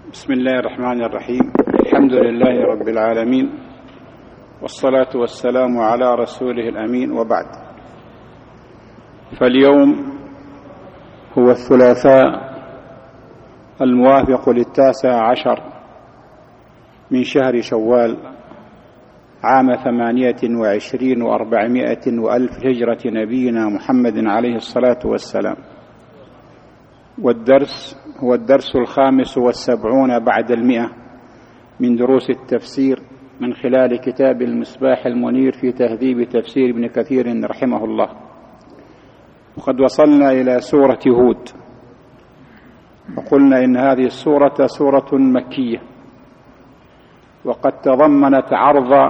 بسم الله الرحمن الرحيم. الحمد لله رب العالمين، والصلاة والسلام على رسوله الأمين، وبعد. فاليوم هو الثلاثاء الموافق 19 من شهر شوال عام 28 و400 وألف هجرة نبينا محمد عليه الصلاة والسلام. والدرس هو الدرس 75 بعد 100 من دروس التفسير من خلال كتاب المصباح المنير في تهذيب تفسير ابن كثير رحمه الله. وقد وصلنا إلى سورة هود، وقلنا إن هذه السورة سورة مكية، وقد تضمنت عرض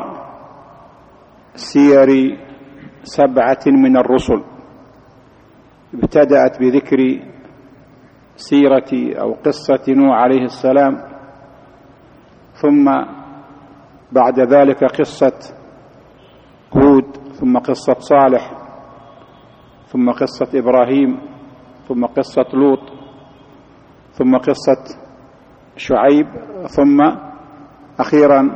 سير 7 من الرسل. ابتدأت بذكر سيرة أو قصة نوح عليه السلام، ثم بعد ذلك قصة هود، ثم قصة صالح، ثم قصة إبراهيم، ثم قصة لوط، ثم قصة شعيب، ثم أخيرا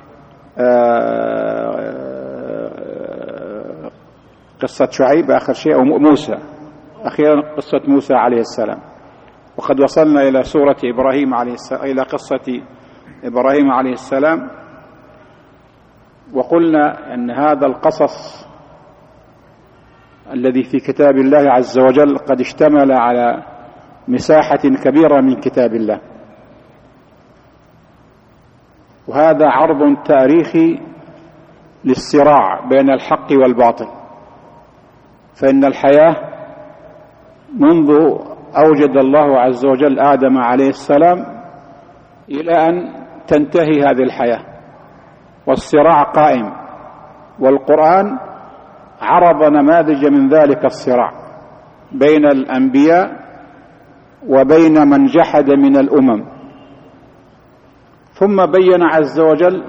قصة شعيب آخر شيء، أو موسى، أخيرا قصة موسى عليه السلام. وقد وصلنا إلى سورة إبراهيم عليه السلام، إلى قصة إبراهيم عليه السلام، وقلنا أن هذا القصص الذي في كتاب الله عز وجل قد اشتمل على مساحة كبيرة من كتاب الله، وهذا عرض تاريخي للصراع بين الحق والباطل. فإن الحياة منذ أوجد الله عز وجل آدم عليه السلام إلى أن تنتهي هذه الحياة، والصراع قائم، والقرآن عرض نماذج من ذلك الصراع بين الأنبياء وبين من جحد من الأمم. ثم بين عز وجل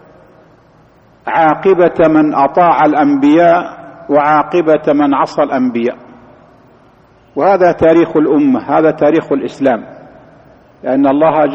عاقبة من أطاع الأنبياء وعاقبة من عصى الأنبياء. وهذا تاريخ الأمة، هذا تاريخ الإسلام، لأن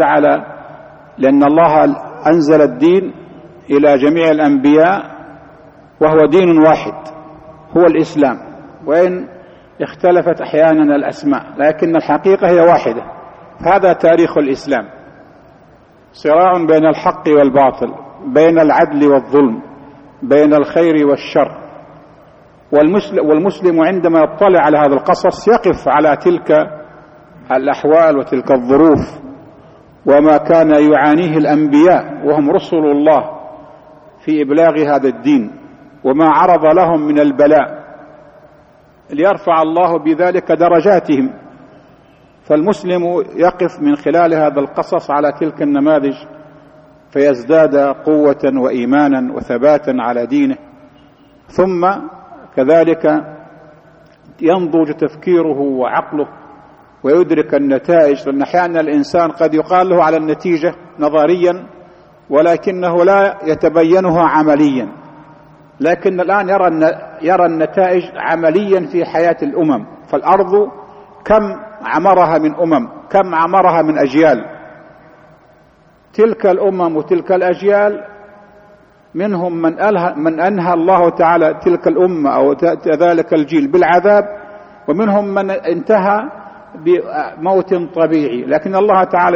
الله أنزل الدين إلى جميع الأنبياء، وهو دين واحد هو الإسلام، وإن اختلفت أحيانا الأسماء، لكن الحقيقة هي واحدة. هذا تاريخ الإسلام، صراع بين الحق والباطل، بين العدل والظلم، بين الخير والشر. والمسلم عندما يطلع على هذا القصص يقف على تلك الأحوال وتلك الظروف وما كان يعانيه الأنبياء وهم رسل الله في إبلاغ هذا الدين، وما عرض لهم من البلاء ليرفع الله بذلك درجاتهم. فالمسلم يقف من خلال هذا القصص على تلك النماذج فيزداد قوة وإيمانا وثباتا على دينه، ثم كذلك ينضج تفكيره وعقله ويدرك النتائج. لأن أحيانا الإنسان قد يقال له على النتيجة نظريا ولكنه لا يتبينها عمليا، لكن الآن يرى النتائج عمليا في حياة الأمم. فالأرض كم عمرها من أمم، كم عمرها من أجيال. تلك الأمم وتلك الأجيال منهم من أنهى الله تعالى تلك الأمة أو ذلك الجيل بالعذاب، ومنهم من انتهى بموت طبيعي. لكن الله تعالى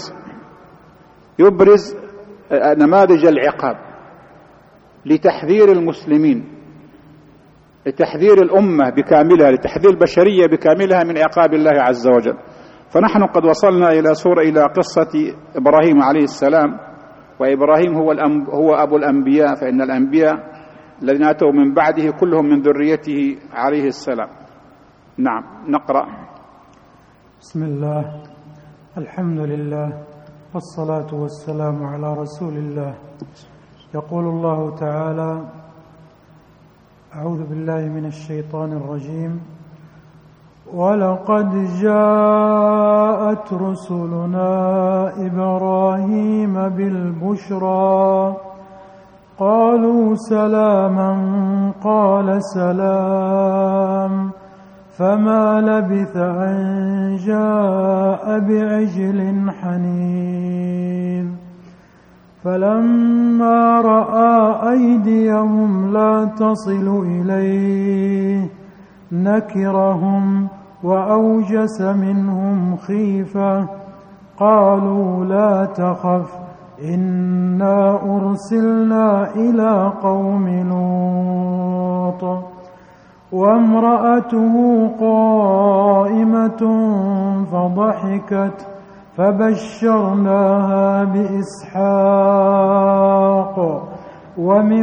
يبرز نماذج العقاب لتحذير المسلمين، لتحذير الأمة بكاملها، لتحذير البشرية بكاملها من عقاب الله عز وجل. فنحن قد وصلنا إلى قصة إبراهيم عليه السلام. وإبراهيم هو أبو الأنبياء، فإن الأنبياء الذين أتوا من بعده كلهم من ذريته عليه السلام. نعم، نقرأ. بسم الله، الحمد لله، والصلاة والسلام على رسول الله. يقول الله تعالى: أعوذ بالله من الشيطان الرجيم: ولقد جاءت رسلنا إبراهيم بالبشرى قالوا سلاما قال سلام فما لبث أن جاء بعجل حنيذ. فلما رأى أيديهم لا تصل إليه نكرهم وأوجس منهم خيفة قالوا لا تخف إنا أرسلنا إلى قوم لوط وامرأته قائمة فضحكت فبشرناها بإسحاق ومن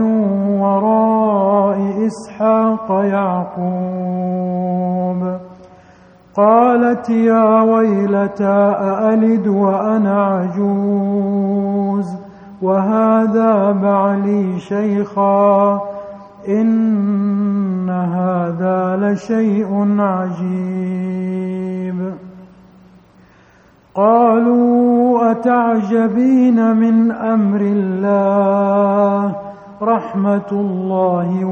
وراء إسحاق يعقوب قالت يا ويلتى أألد وأنا عجوز وهذا بعلي شيخا إن هذا لشيء عجيب قالوا أتعجبين من أمر الله رحمة الله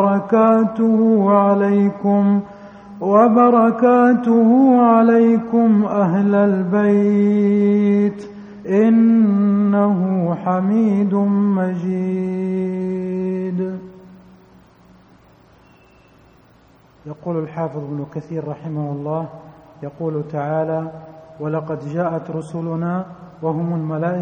وبركاته عليكم أهل البيت إنه حميد مجيد. يقول الحافظ ابن كثير رحمه الله يقول تعالى ولقد جاءت رسلنا وهم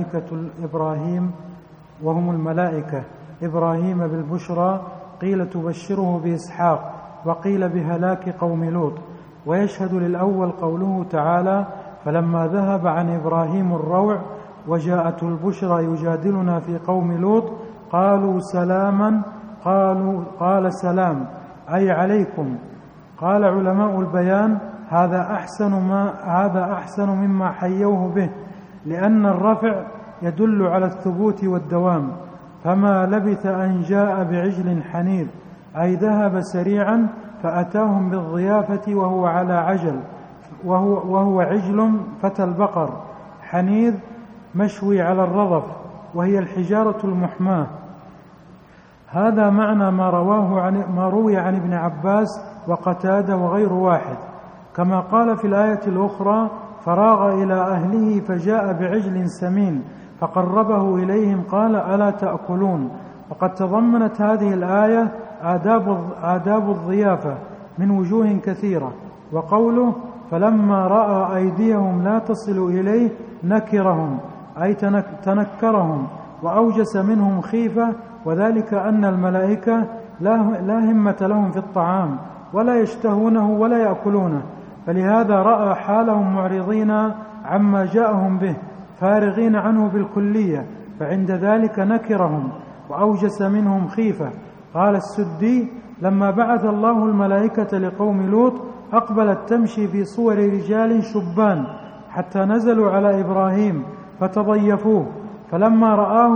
الملائكة إبراهيم بالبشرى قيل تبشره بإسحاق وقيل بهلاك قوم لوط. ويشهد للأول قوله تعالى فلما ذهب عن إبراهيم الروع وجاءته البشرى يجادلنا في قوم لوط قالوا سلاما قال سلام أي عليكم. قال علماء البيان هذا أحسن مما حيوه به لأن الرفع يدل على الثبوت والدوام فما لبث أن جاء بعجل حنيذ أي ذهب سريعا فأتاهم بالضيافة وهو على عجل وهو عجل فتى البقر حنيذ مشوي على الرضف وهي الحجارة المحماة. هذا معنى ما روي عن ابن عباس وقتادة وغير واحد كما قال في الآية الأخرى فراغ إلى أهله فجاء بعجل سمين فقربه إليهم قال ألا تأكلون. وقد تضمنت هذه الآية آداب الضيافة من وجوه كثيرة. وقوله فلما رأى أيديهم لا تصل إليه نكرهم أي تنكرهم وأوجس منهم خيفة وذلك أن الملائكة لا همة لهم في الطعام ولا يشتهونه ولا يأكلونه فلهذا رأى حالهم معرضين عما جاءهم به فارغين عنه بالكلية فعند ذلك نكرهم وأوجس منهم خيفة. قال السدي لما بعث الله الملائكة لقوم لوط أقبلت تمشي في صور رجال شبان حتى نزلوا على إبراهيم فتضيفوه فلما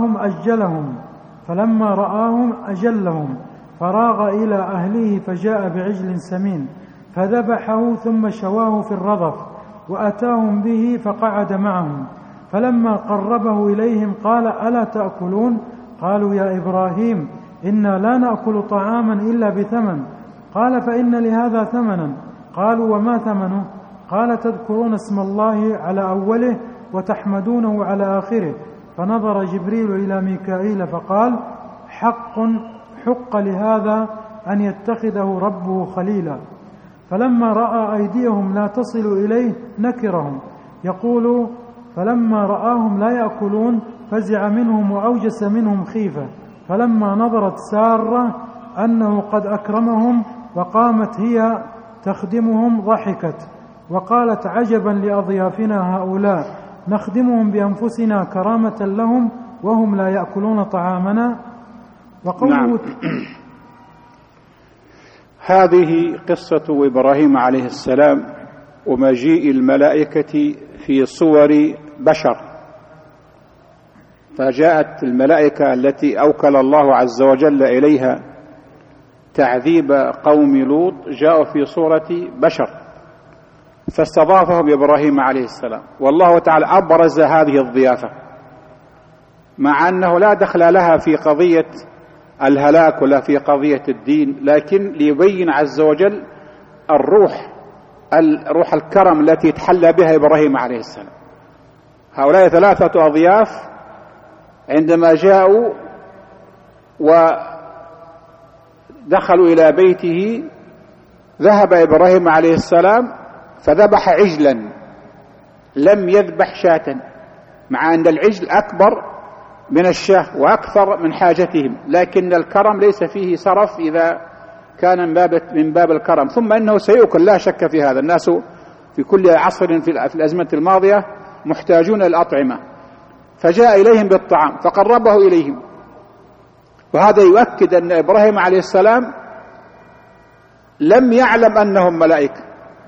رآهم أجلهم فراغ إلى أهله فجاء بعجل سمين فذبحه ثم شواه في الرضف وأتاهم به فقعد معهم فلما قربه إليهم قال ألا تأكلون قالوا يا إبراهيم إنا لا نأكل طعاما إلا بثمن قال فإن لهذا ثمنا قالوا وما ثمنه قال تذكرون اسم الله على أوله وتحمدونه على آخره فنظر جبريل إلى ميكائيل فقال حق لهذا أن يتخذه ربه خليلا. فلما رأى أيديهم لا تصل إليه نكرهم يقول فلما رآهم لا يأكلون فزع منهم وأوجس منهم خيفة فلما نظرت سارة أنه قد أكرمهم وقامت هي تخدمهم ضحكت وقالت عجبا لأضيافنا هؤلاء نخدمهم بأنفسنا كرامة لهم وهم لا يأكلون طعامنا. نعم. هذه قصة إبراهيم عليه السلام ومجيء الملائكة في صور بشر. فجاءت الملائكة التي أوكل الله عز وجل إليها تعذيب قوم لوط جاءوا في صورة بشر فاستضافهم إبراهيم عليه السلام والله تعالى أبرز هذه الضيافة مع أنه لا دخل لها في قضية الهلاك ولا في قضية الدين لكن ليبين عز وجل الروح الكرم التي تحلى بها إبراهيم عليه السلام. هؤلاء 3 أضياف عندما جاءوا ودخلوا إلى بيته ذهب إبراهيم عليه السلام فذبح عجلا، لم يذبح شاة، مع أن العجل أكبر من الشاة وأكثر من حاجتهم، لكن الكرم ليس فيه سرف إذا كان من باب الكرم. ثم إنه سيؤكل لا شك في هذا، الناس في كل عصر في الأزمة الماضية محتاجون الأطعمة، فجاء إليهم بالطعام فقربه إليهم. وهذا يؤكد أن إبراهيم عليه السلام لم يعلم أنهم ملائكة،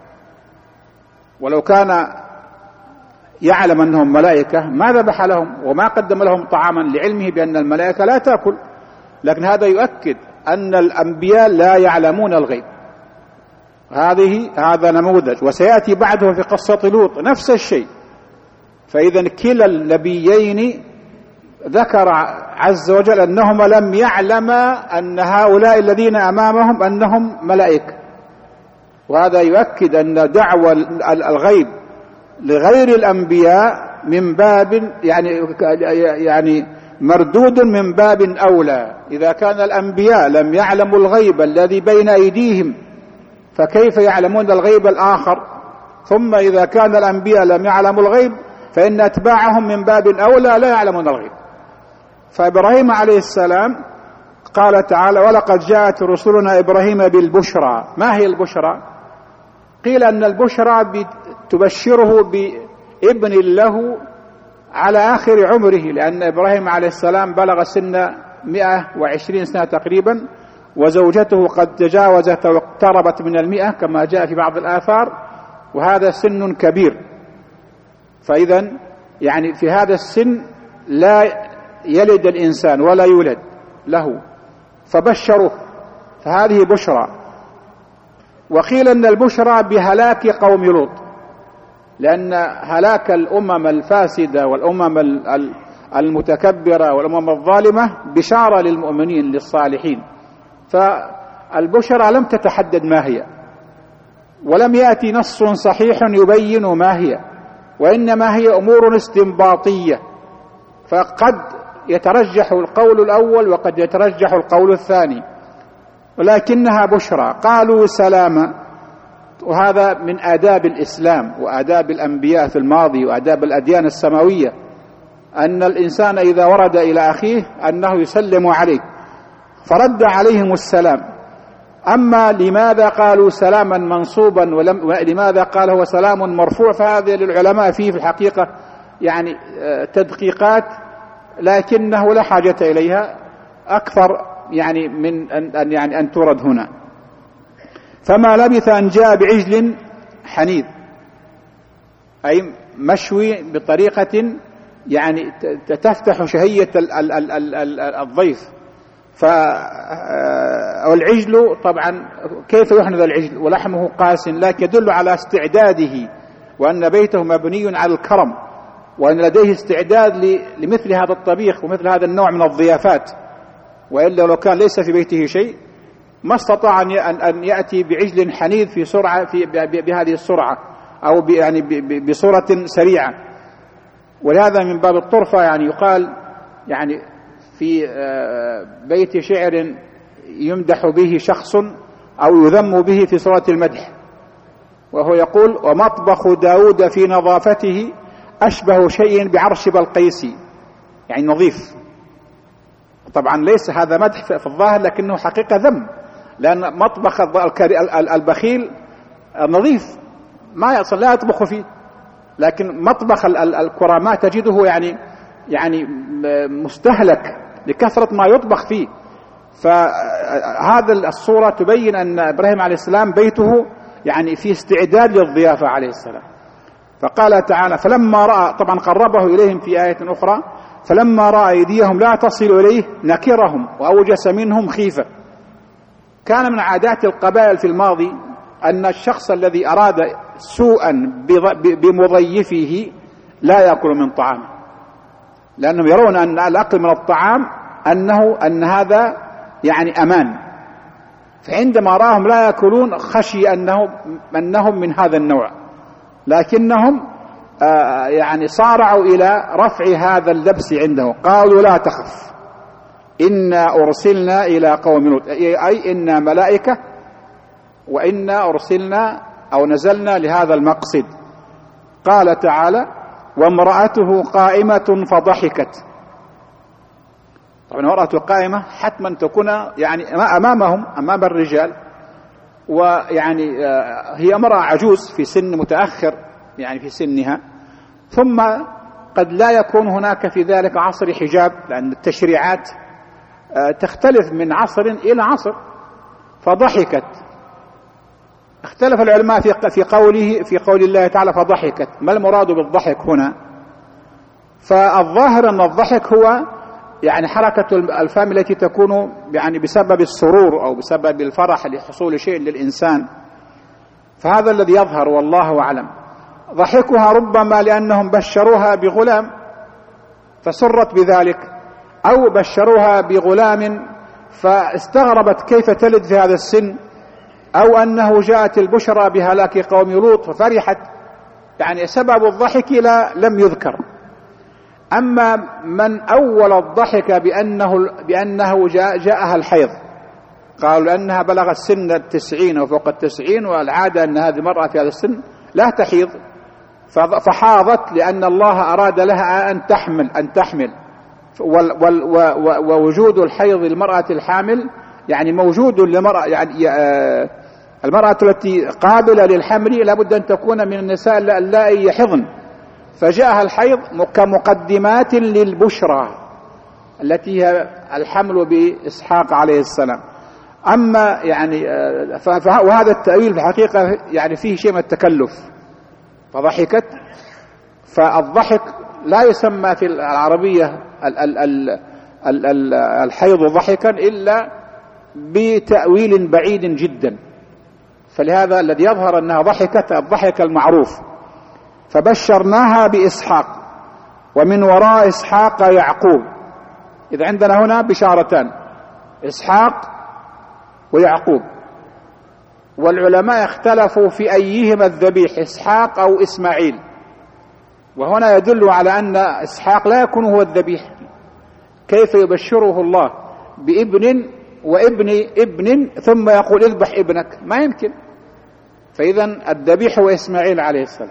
ولو كان يعلم أنهم ملائكة ما ذبح لهم وما قدم لهم طعاما لعلمه بأن الملائكة لا تأكل. لكن هذا يؤكد أن الأنبياء لا يعلمون الغيب. هذا نموذج، وسيأتي بعده في قصة لوط نفس الشيء. فإذا كلا النبيين ذكر عز وجل أنهما لم يعلما أن هؤلاء الذين أمامهم أنهم ملائكة، وهذا يؤكد أن دعوى الغيب لغير الأنبياء من باب يعني مردود من باب أولى. إذا كان الأنبياء لم يعلموا الغيب الذي بين أيديهم فكيف يعلمون الغيب الآخر؟ ثم إذا كان الأنبياء لم يعلموا الغيب فإن أتباعهم من باب أولى لا يعلمون الغيب. فإبراهيم عليه السلام قال تعالى: ولقد جاءت رسلنا إبراهيم بالبشرى. ما هي البشرى؟ قيل أن البشرى تبشره بابن له على آخر عمره، لأن إبراهيم عليه السلام بلغ سن 120 سنة تقريبا، وزوجته قد تجاوزت واقتربت من 100 كما جاء في بعض الآثار، وهذا سن كبير. فإذا يعني في هذا السن لا يلد الإنسان ولا يولد له، فبشروه، فهذه بشرى. وقيل أن البشرى بهلاك قوم لوط، لأن هلاك الأمم الفاسدة والأمم المتكبرة والأمم الظالمة بشارة للمؤمنين للصالحين. فالبشرى لم تتحدد ما هي، ولم يأتي نص صحيح يبين ما هي، وإنما هي أمور استنباطية، فقد يترجح القول الأول وقد يترجح القول الثاني، ولكنها بشرى. قالوا سلاما، وهذا من آداب الإسلام وآداب الأنبياء في الماضي وآداب الأديان السماوية، أن الإنسان إذا ورد إلى أخيه أنه يسلم عليه، فرد عليهم السلام. أما لماذا قالوا سلاما منصوبا ولماذا قال هو سلام مرفوع، فهذا للعلماء فيه في الحقيقة يعني تدقيقات، لكنه لا حاجة إليها أكثر يعني من أن تورد هنا. فما لبث أن جاء بعجل حنيذ، أي مشوي بطريقة يعني تفتح شهية الضيف. والعجل طبعا كيف يحنذ العجل ولحمه قاس، لكن يدل على استعداده، وأن بيته مبني على الكرم، وأن لديه استعداد لمثل هذا الطبيخ ومثل هذا النوع من الضيافات. وإلا لو كان ليس في بيته شيء ما استطاع أن يأتي بعجل حنيذ في سرعة بهذه السرعة، أو يعني بصورة سريعة. ولهذا من باب الطرفة يعني يقال يعني في بيت شعر يمدح به شخص أو يذم به في صورة المدح، وهو يقول: ومطبخ داود في نظافته أشبه شيء بعرش بلقيس، يعني نظيف. طبعا ليس هذا مدح في الظاهر، لكنه حقيقة ذم، لأن مطبخ البخيل نظيف ما أصلا لا يطبخ فيه، لكن مطبخ الكرامة تجده يعني مستهلك لكثرة ما يطبخ فيه. فهذا الصورة تبين أن إبراهيم عليه السلام بيته يعني في استعداد للضيافة عليه السلام. فقال تعالى: فلما رأى، طبعا قربه إليهم في آية أخرى، فلما رأى أيديهم لا تصل إليه نكرهم وأوجس منهم خيفة. كان من عادات القبائل في الماضي أن الشخص الذي أراد سوءا بمضيفه لا يأكل من طعامه، لأنهم يرون أن الأكل من الطعام أن هذا يعني أمان. فعندما رأهم لا يأكلون خشي أنهم من هذا النوع، لكنهم يعني صارعوا إلى رفع هذا اللبس عنده، قالوا لا تخف إنا أرسلنا إلى قوم لوط، أي إنا ملائكة وإنا أرسلنا أو نزلنا لهذا المقصد. قال تعالى وامرأته قائمة فضحكت. طبعا المرأة قائمة حتما تكون يعني أمامهم، أمام الرجال، ويعني هي امرأة عجوز في سن متأخر يعني في سنها، ثم قد لا يكون هناك في ذلك عصر حجاب، لأن التشريعات تختلف من عصر إلى عصر. فضحكت، اختلف العلماء في قول الله تعالى فضحكت، ما المراد بالضحك هنا؟ فالظاهر أن الضحك هو يعني حركة الفم التي تكون يعني بسبب السرور أو بسبب الفرح لحصول شيء للإنسان، فهذا الذي يظهر والله أعلم. ضحكها ربما لأنهم بشروها بغلام فسرت بذلك، أو بشروها بغلام فاستغربت كيف تلد في هذا السن، أو أنه جاءت البشرى بهلاك قوم لوط ففرحت. يعني سبب الضحك لم يذكر. أما من أول الضحك بأنه جاءها الحيض، قالوا لأنها بلغت سن 90 أو فوق 90، والعادة أن هذه المرأة في هذا السن لا تحيض، فحاضت لأن الله أراد لها أن تحمل ووجود الحيض للمرأة الحامل يعني موجود للمرأة، يعني المرأة التي قابلة للحمل لابد أن تكون من النساء اللائي يحضن، فجاءها الحيض كمقدمات للبشرى التي هي الحمل بإسحاق عليه السلام. أما يعني وهذا التأويل في الحقيقة يعني فيه شيء من التكلف. فضحكت، فالضحك لا يسمى في العربية الحيض ضحكا إلا بتأويل بعيد جدا، فلهذا الذي يظهر أنها ضحكت الضحك المعروف. فبشرناها بإسحاق ومن وراء إسحاق يعقوب. إذا عندنا هنا بشارتان، إسحاق ويعقوب، والعلماء اختلفوا في أيهما الذبيح، إسحاق أو إسماعيل، وهنا يدل على أن إسحاق لا يكون هو الذبيح. كيف يبشره الله بابن وابن ابن ثم يقول اذبح ابنك؟ ما يمكن. فإذا الذبيح هو إسماعيل عليه السلام.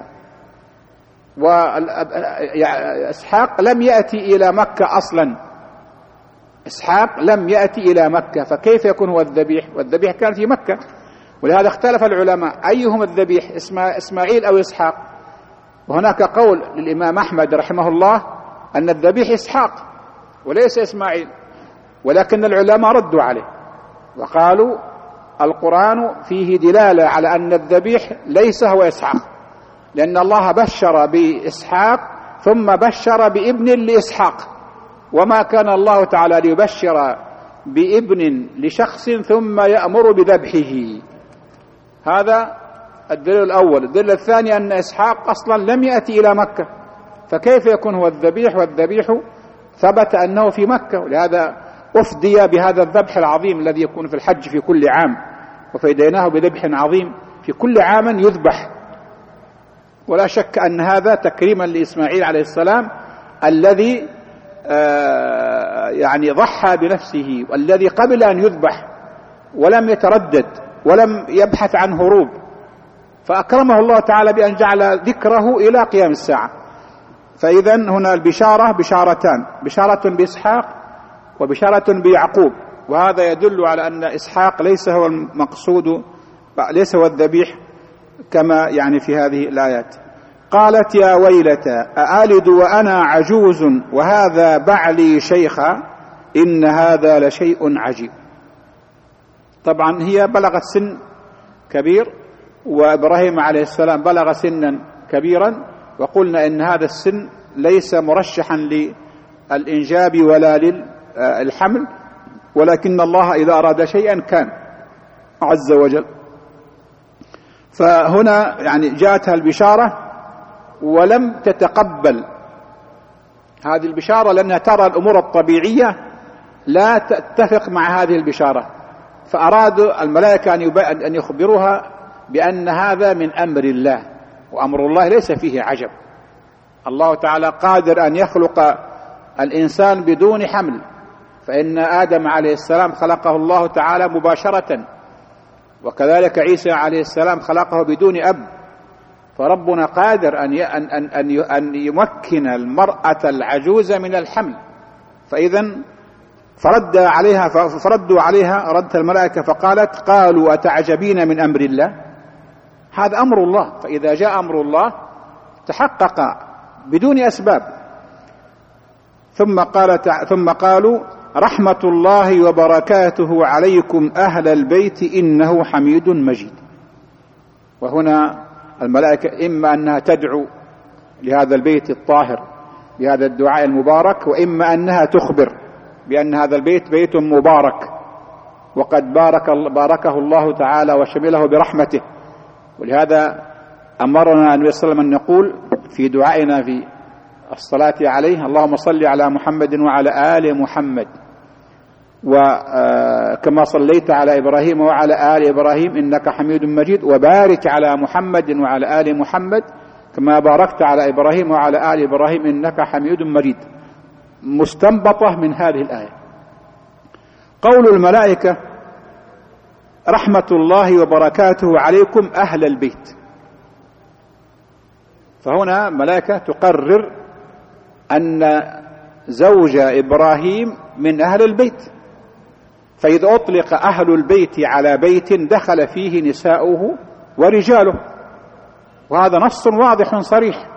وإسحاق لم يأتي إلى مكة أصلا، إسحاق لم يأتي إلى مكة، فكيف يكون هو الذبيح؟ والذبيح كان في مكة. ولهذا اختلف العلماء أيهم الذبيح، إسماعيل أو إسحاق. وهناك قول للإمام أحمد رحمه الله أن الذبيح إسحاق وليس إسماعيل، ولكن العلماء ردوا عليه وقالوا القرآن فيه دلالة على أن الذبيح ليس هو إسحاق، لأن الله بشر بإسحاق ثم بشر بابن لإسحاق، وما كان الله تعالى ليبشر بابن لشخص ثم يأمر بذبحه. هذا الدليل الأول. الدليل الثاني أن إسحاق أصلا لم يأتي إلى مكة، فكيف يكون هو الذبيح؟ والذبيح ثبت أنه في مكة، ولهذا أفدي بهذا الذبح العظيم الذي يكون في الحج في كل عام، وفديناه بذبح عظيم في كل عام يذبح. ولا شك أن هذا تكريما لإسماعيل عليه السلام الذي يعني ضحى بنفسه، والذي قبل أن يذبح ولم يتردد ولم يبحث عن هروب، فأكرمه الله تعالى بأن جعل ذكره إلى قيام الساعة. فإذا هنا البشارة بشارتان، بشارة بإسحاق وبشارة بيعقوب، وهذا يدل على أن إسحاق ليس هو المقصود، ليس هو الذبيح كما يعني في هذه الآيات. قالت يا ويلتى أألد وأنا عجوز وهذا بعلي شيخا إن هذا لشيء عجيب. طبعا هي بلغت سن كبير، وإبراهيم عليه السلام بلغ سنا كبيرا، وقلنا إن هذا السن ليس مرشحا للإنجاب ولا للحمل، ولكن الله إذا أراد شيئا كان عز وجل. فهنا يعني جاءتها البشارة ولم تتقبل هذه البشارة، لأنها ترى الأمور الطبيعية لا تتفق مع هذه البشارة، فأرادوا الملائكة أن يخبروها بأن هذا من أمر الله، وأمر الله ليس فيه عجب. الله تعالى قادر أن يخلق الإنسان بدون حمل، فإن آدم عليه السلام خلقه الله تعالى مباشرة، وكذلك عيسى عليه السلام خلقه بدون أب. فربنا قادر أن يمكن المرأة العجوز من الحمل. فإذا فردوا عليها ردت الملائكة فقالت: قالوا أتعجبين من أمر الله؟ هذا أمر الله، فإذا جاء أمر الله تحقق بدون أسباب. ثم قالوا: رحمة الله وبركاته عليكم أهل البيت إنه حميد مجيد. وهنا الملائكة إما أنها تدعو لهذا البيت الطاهر بهذا الدعاء المبارك، وإما أنها تخبر بأن هذا البيت بيت مبارك وقد باركه الله تعالى وشمله برحمته. ولهذا أمرنا النبي صلى الله عليه وسلم أن نقول في دعائنا في الصلاة عليه: اللهم صل على محمد وعلى آل محمد، وكما صليت على إبراهيم وعلى آل إبراهيم إنك حميد مجيد، وبارك على محمد وعلى آل محمد كما باركت على إبراهيم وعلى آل إبراهيم إنك حميد مجيد. مستنبطة من هذه الآية. قول الملائكة: رحمة الله وبركاته عليكم أهل البيت، فهنا ملائكة تقرر أن زوج إبراهيم من أهل البيت، فإذا أطلق أهل البيت على بيت دخل فيه نساؤه ورجاله، وهذا نص واضح صريح.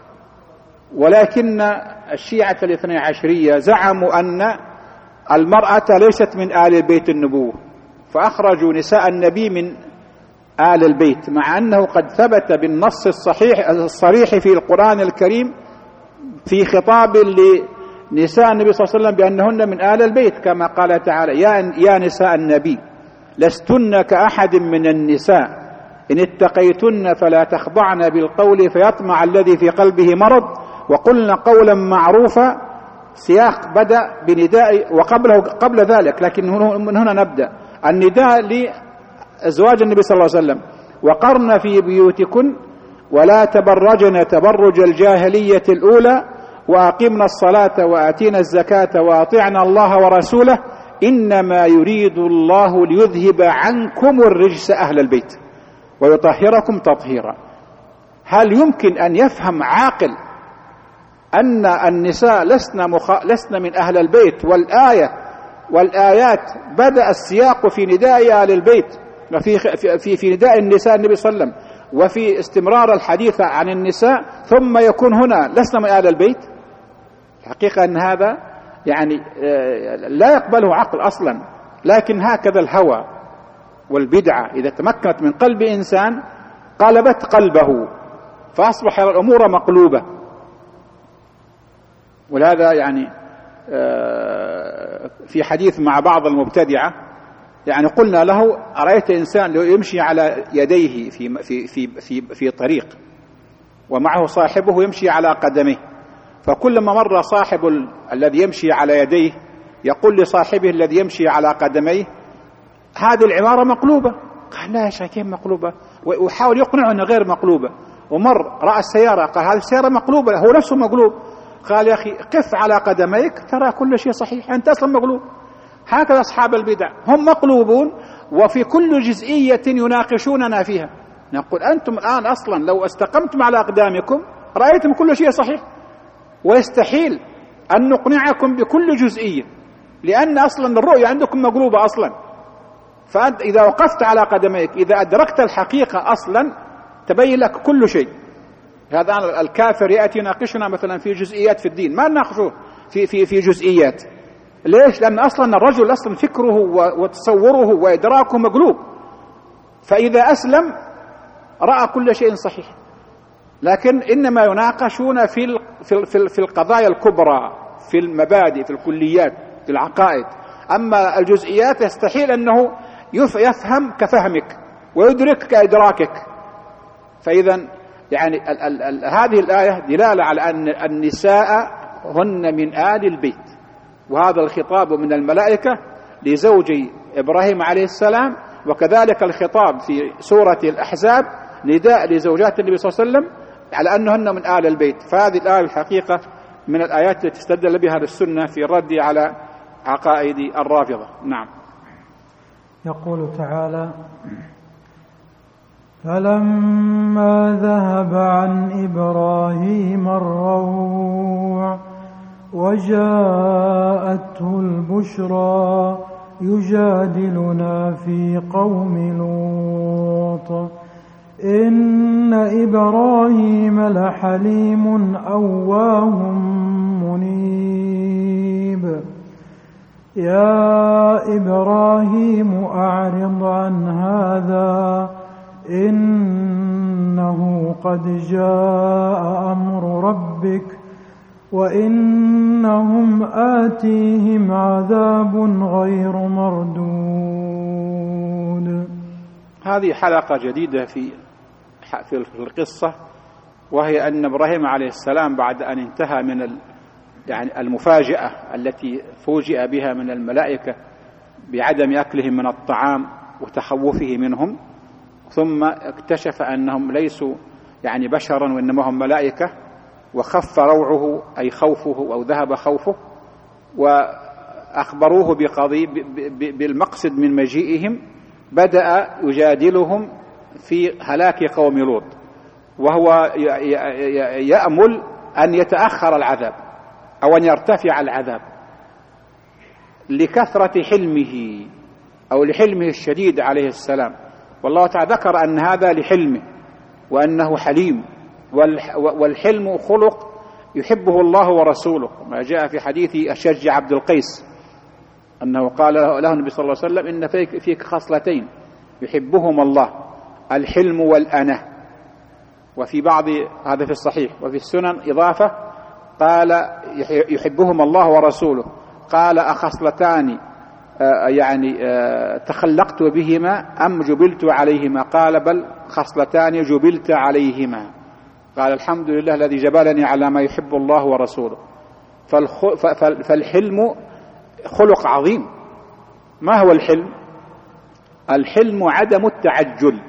ولكن الشيعة الاثني عشرية زعموا أن المرأة ليست من آل البيت النبوة، فأخرجوا نساء النبي من آل البيت، مع أنه قد ثبت بالنص الصريح في القرآن الكريم في خطاب لنساء النبي صلى الله عليه وسلم بأنهن من آل البيت، كما قال تعالى: يا نساء النبي لستن كأحد من النساء إن اتقيتن فلا تخضعن بالقول فيطمع الذي في قلبه مرض وقلن قولا معروفا. سياق بدأ بنداء قبل ذلك، لكن من هنا نبدأ النداء لأزواج النبي صلى الله عليه وسلم: وقرن في بيوتكن ولا تبرجن تبرج الجاهلية الأولى وأقمنا الصلاة وآتينا الزكاة وأطعنا الله ورسوله إنما يريد الله ليذهب عنكم الرجس أهل البيت ويطهركم تطهيرا. هل يمكن أن يفهم عاقل أن النساء لسن من أهل البيت؟ والآيات بدأ السياق في نداء أهل البيت في نداء النساء النبي صلى الله عليه وسلم، وفي استمرار الحديث عن النساء، ثم يكون هنا لسن من أهل البيت. الحقيقة أن هذا يعني لا يقبله عقل أصلا، لكن هكذا الهوى والبدعة إذا تمكنت من قلب إنسان قلبت قلبه فأصبح الأمور مقلوبة. ولهذا يعني في حديث مع بعض المبتدعة يعني قلنا له: أرأيت إنسان لو يمشي على يديه في طريق ومعه صاحبه يمشي على قدميه، فكلما مر صاحب الذي يمشي على يديه يقول لصاحبه الذي يمشي على قدميه: هذه العمارة مقلوبة. قال: لا يا شيخ كيف مقلوبة؟ ويحاول يقنعه أنها غير مقلوبة. ومر رأى السيارة قال: هذه السيارة مقلوبة، هو نفسه مقلوب. قال: يا أخي قف على قدميك ترى كل شيء صحيح، أنت أصلا مقلوب. هكذا أصحاب البدع هم مقلوبون، وفي كل جزئية يناقشوننا فيها. نقول: أنتم الآن أصلا لو استقمتم على أقدامكم رأيتم كل شيء صحيح، ويستحيل أن نقنعكم بكل جزئية، لأن أصلا الرؤية عندكم مقلوبة أصلا. فأنت إذا وقفت على قدميك إذا أدركت الحقيقة أصلا تبين لك كل شيء. هذا الكافر يأتي يناقشنا مثلا في جزئيات في الدين، ما نناقشه في جزئيات. ليش؟ لأن أصلا الرجل أصلا فكره وتصوره وإدراكه مقلوب، فإذا أسلم رأى كل شيء صحيح. لكن إنما يناقشون في القضايا الكبرى، في المبادئ، في الكليات، في العقائد. أما الجزئيات يستحيل أنه يفهم كفهمك ويدرك كإدراكك. فإذا يعني هذه الآية دلالة على أن النساء هن من آل البيت، وهذا الخطاب من الملائكة لزوج إبراهيم عليه السلام، وكذلك الخطاب في سورة الأحزاب نداء لزوجات النبي صلى الله عليه وسلم على أنهن من آل البيت. فهذه الآية الحقيقة من الآيات التي استدل بها السنة في الرد على عقائد الرافضة. نعم. يقول تعالى: فلما ذهب عن إبراهيم الروع وجاءته البشرى يجادلنا في قوم لوط إن إبراهيم لحليم أواه منيب يا إبراهيم أعرض عن هذا إنه قد جاء أمر ربك وإنهم آتيهم عذاب غير مردود. هذه حلقة جديدة في القصة، وهي أن إبراهيم عليه السلام بعد أن انتهى من يعني المفاجأة التي فوجئ بها من الملائكة بعدم أكلهم من الطعام وتخوفه منهم، ثم اكتشف أنهم ليسوا يعني بشرا وإنما هم ملائكة، وخف روعه أي خوفه أو ذهب خوفه، وأخبروه بالمقصد من مجيئهم. بدأ يجادلهم في هلاك قوم لوط، وهو يأمل أن يتأخر العذاب أو أن يرتفع العذاب لكثرة حلمه أو لحلمه الشديد عليه السلام. والله تعالى ذكر أن هذا لحلمه وأنه حليم، والحلم خلق يحبه الله ورسوله، ما جاء في حديث أشج عبد القيس أنه قال له النبي صلى الله عليه وسلم: إن فيك خصلتين يحبهما الله، الحلم والأنة. وفي بعض هذا في الصحيح وفي السنن إضافة قال يحبهما الله ورسوله، قال أخصلتان يعني تخلقت بهما أم جبلت عليهما؟ قال بل خصلتان جبلت عليهما. قال الحمد لله الذي جبلني على ما يحب الله ورسوله. فالحلم خلق عظيم. ما هو الحلم؟ الحلم عدم التعجل.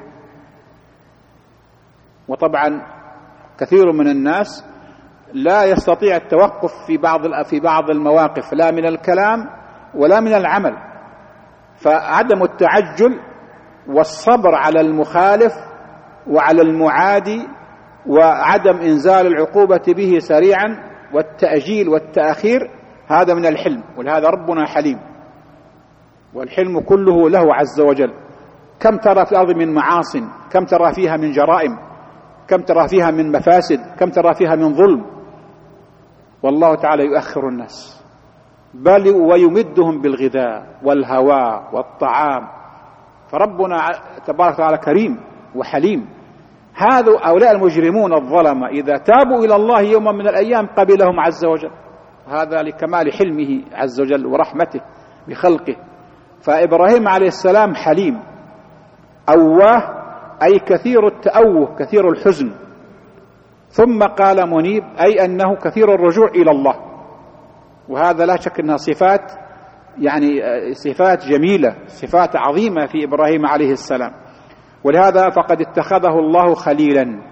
وطبعا كثير من الناس لا يستطيع التوقف في بعض المواقف، لا من الكلام ولا من العمل. فعدم التعجل والصبر على المخالف وعلى المعادي وعدم إنزال العقوبة به سريعا والتأجيل والتأخير، هذا من الحلم. ولهذا ربنا حليم، والحلم كله له عز وجل. كم ترى في الأرض من معاصٍ، كم ترى فيها من جرائم، كم ترى فيها من مفاسد، كم ترى فيها من ظلم، والله تعالى يؤخر الناس بل ويمدهم بالغذاء والهواء والطعام. فربنا تبارك وتعالى كريم وحليم. هؤلاء المجرمون الظلمة إذا تابوا إلى الله يوما من الأيام قبلهم عز وجل، هذا لكمال حلمه عز وجل ورحمته بخلقه. فإبراهيم عليه السلام حليم أواه، أي كثير التأوه كثير الحزن. ثم قال منيب، أي أنه كثير الرجوع إلى الله. وهذا لا شك أنها صفات يعني صفات جميلة، صفات عظيمة في إبراهيم عليه السلام. ولهذا فقد اتخذه الله خليلا،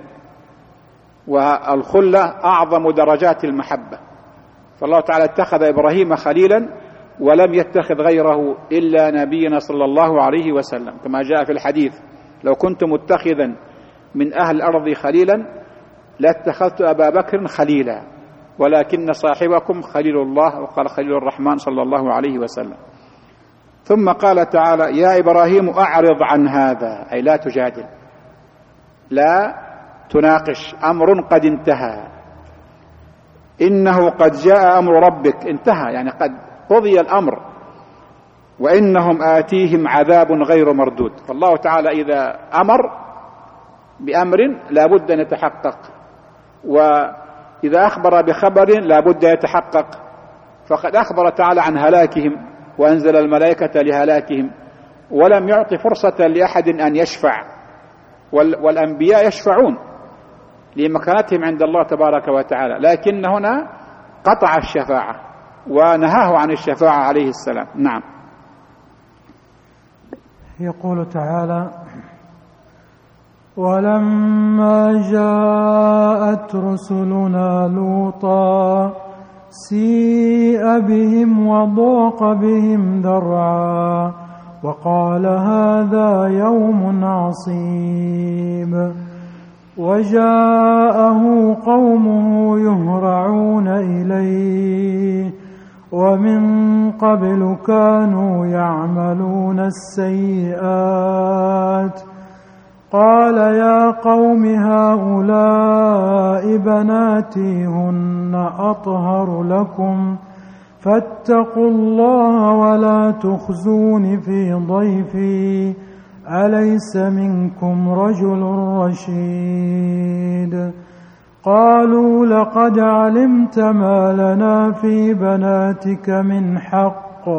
والخلة أعظم درجات المحبة. فالله تعالى اتخذ إبراهيم خليلا ولم يتخذ غيره إلا نبينا صلى الله عليه وسلم، كما جاء في الحديث: لو كنت متخذا من أهل الأرض خليلا لاتخذت أبا بكر خليلا ولكن صاحبكم خليل الله، وقال خليل الرحمن صلى الله عليه وسلم. ثم قال تعالى: يا إبراهيم أعرض عن هذا، أي لا تجادل، لا تناقش، أمر قد انتهى، إنه قد جاء أمر ربك، انتهى يعني قد قضي الأمر، وإنهم آتيهم عذاب غير مردود. فالله تعالى إذا أمر بأمر لا بد أن يتحقق، وإذا أخبر بخبر لا بد أن يتحقق. فقد أخبر تعالى عن هلاكهم وأنزل الملائكة لهلاكهم، ولم يعطي فرصة لأحد أن يشفع، والأنبياء يشفعون لمكانتهم عند الله تبارك وتعالى، لكن هنا قطع الشفاعة ونهاه عن الشفاعة عليه السلام. نعم. يقول تعالى: ولما جاءت رسلنا لوطا سيء بهم وضاق بهم ذرعا وقال هذا يوم عصيب وجاءه قومه يهرعون إليه ومن قبل كانوا يعملون السيئات قال يا قوم هؤلاء بناتي هن أطهر لكم فاتقوا الله ولا تخزون في ضيفي أليس منكم رجل رشيد قالوا لقد علمت ما لنا في بناتك من حق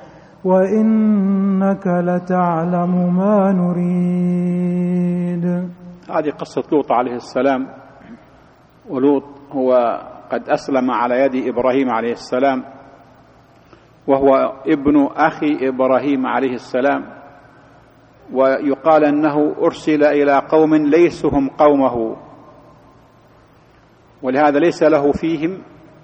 وإنك لتعلم ما نريد. هذه قصة لوط عليه السلام. ولوط هو قد أسلم على يد إبراهيم عليه السلام، وهو ابن أخي إبراهيم عليه السلام، ويقال أنه أرسل إلى قوم ليسوا هم قومه، ولهذا ليس له فيهم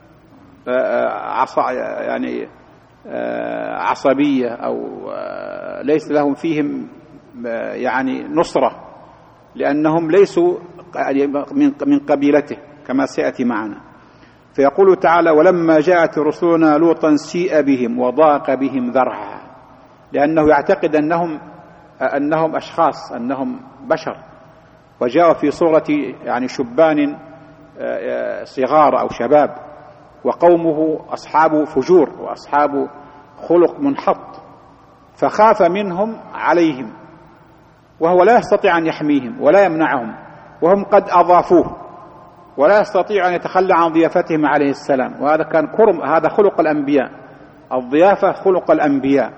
عصبية أو ليس لهم فيهم يعني نصرة، لأنهم ليسوا من قبيلته كما سيأتي معنا. فيقول تعالى ولما جاءت رسلنا لوطا سيء بهم وضاق بهم ذرعا، لأنه يعتقد أنهم أشخاص، أنهم بشر، وجاءوا في صورة يعني شبان صغار أو شباب، وقومه أصحاب فجور وأصحاب خلق منحط، فخاف منهم عليهم، وهو لا يستطيع أن يحميهم ولا يمنعهم، وهم قد أضافوه ولا يستطيع أن يتخلى عن ضيافتهم عليه السلام. وهذا كان كرم، هذا خلق الأنبياء، الضيافة خلق الأنبياء.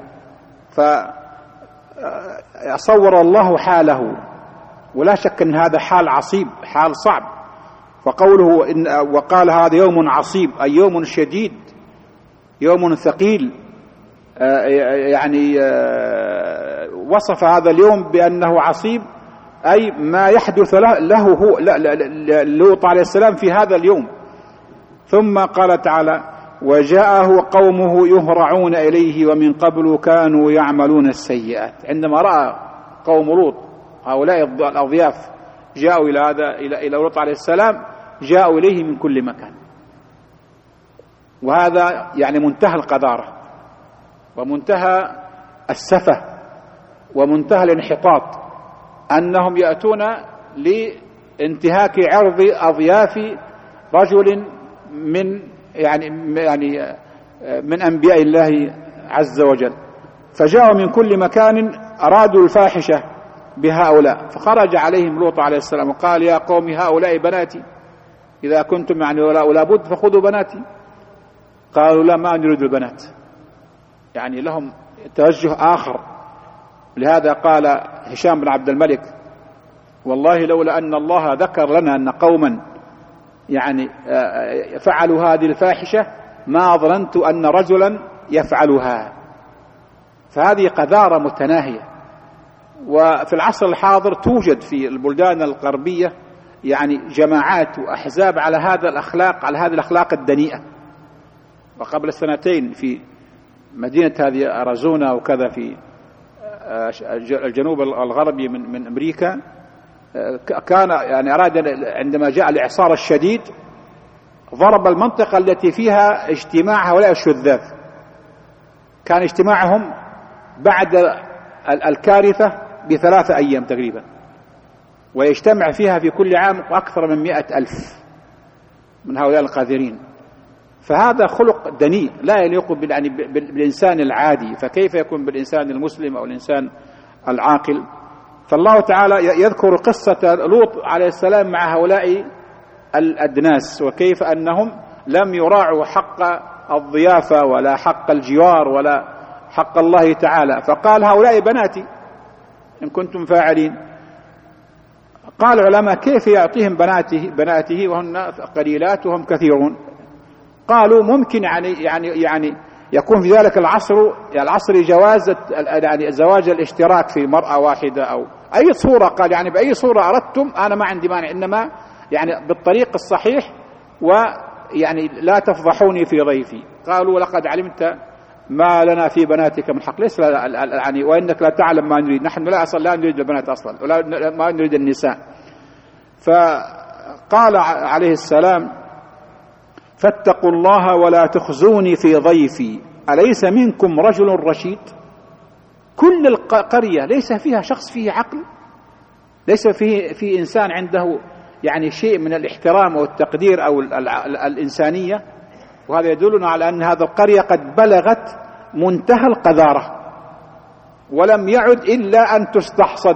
فصور الله حاله، ولا شك أن هذا حال عصيب، حال صعب. فقوله وقال هذا يوم عصيب أي يوم شديد، يوم ثقيل، يعني وصف هذا اليوم بأنه عصيب، أي ما يحدث له هو لوط عليه السلام في هذا اليوم. ثم قال تعالى وجاءه قومه يهرعون إليه ومن قبل كانوا يعملون السيئات. عندما رأى قوم لوط هؤلاء الأضياف جاءوا إلى لوط عليه السلام، جاءوا إليه من كل مكان، وهذا يعني منتهى القذارة ومنتهى السفة ومنتهى الانحطاط، أنهم يأتون لانتهاك عرض أضياف رجل من أنبياء الله عز وجل. فجاءوا من كل مكان أرادوا الفاحشة بهؤلاء، فخرج عليهم لوط عليه السلام وقال يا قوم هؤلاء بناتي، إذا كنتم يعني ولا بد فخذوا بناتي. قالوا لا ما نريد البنات، يعني لهم توجه آخر. لهذا قال هشام بن عبد الملك والله لولا أن الله ذكر لنا أن قوما يعني فعلوا هذه الفاحشة ما ظننت أن رجلا يفعلها. فهذه قذارة متناهية. وفي العصر الحاضر توجد في البلدان الغربية يعني جماعات وأحزاب على هذا الأخلاق، على هذه الأخلاق الدنيئة. وقبل سنتين في مدينة هذه أريزونا وكذا في الجنوب الغربي من أمريكا، كان يعني أراد عندما جاء الإعصار الشديد ضرب المنطقة التي فيها اجتماع هؤلاء الشذاذ. كان اجتماعهم بعد الكارثة ب3 أيام تقريبا، ويجتمع فيها في كل عام أكثر من 100,000 من هؤلاء القاذرين. فهذا خلق دنيء لا يليق بالإنسان العادي، فكيف يكون بالإنسان المسلم أو الإنسان العاقل؟ فالله تعالى يذكر قصة لوط عليه السلام مع هؤلاء الأدناس، وكيف أنهم لم يراعوا حق الضيافة ولا حق الجوار ولا حق الله تعالى. فقال هؤلاء بناتي إن كنتم فاعلين. قال العلماء كيف يعطيهم بناته وهن قليلات وهم كثيرون؟ قالوا ممكن يعني يكون في ذلك العصر جواز يعني زواج الاشتراك في مرأة واحدة أي صورة، قال يعني بأي صورة أردتم أنا ما عندي مانع، إنما يعني بالطريق الصحيح، ويعني لا تفضحوني في ضيفي. قالوا لقد علمت ما لنا في بناتك من حق، ليس يعني وإنك لا تعلم ما نريد، نحن لا نريد البنات أصلا، ولا ما نريد النساء. فقال عليه السلام: فاتقوا الله ولا تخزوني في ضيفي، أليس منكم رجل رشيد؟ كل القرية ليس فيها شخص فيه عقل، ليس فيه إنسان عنده يعني شيء من الاحترام والتقدير أو الإنسانية. وهذا يدلنا على أن هذه القرية قد بلغت منتهى القذارة، ولم يعد إلا أن تستحصد.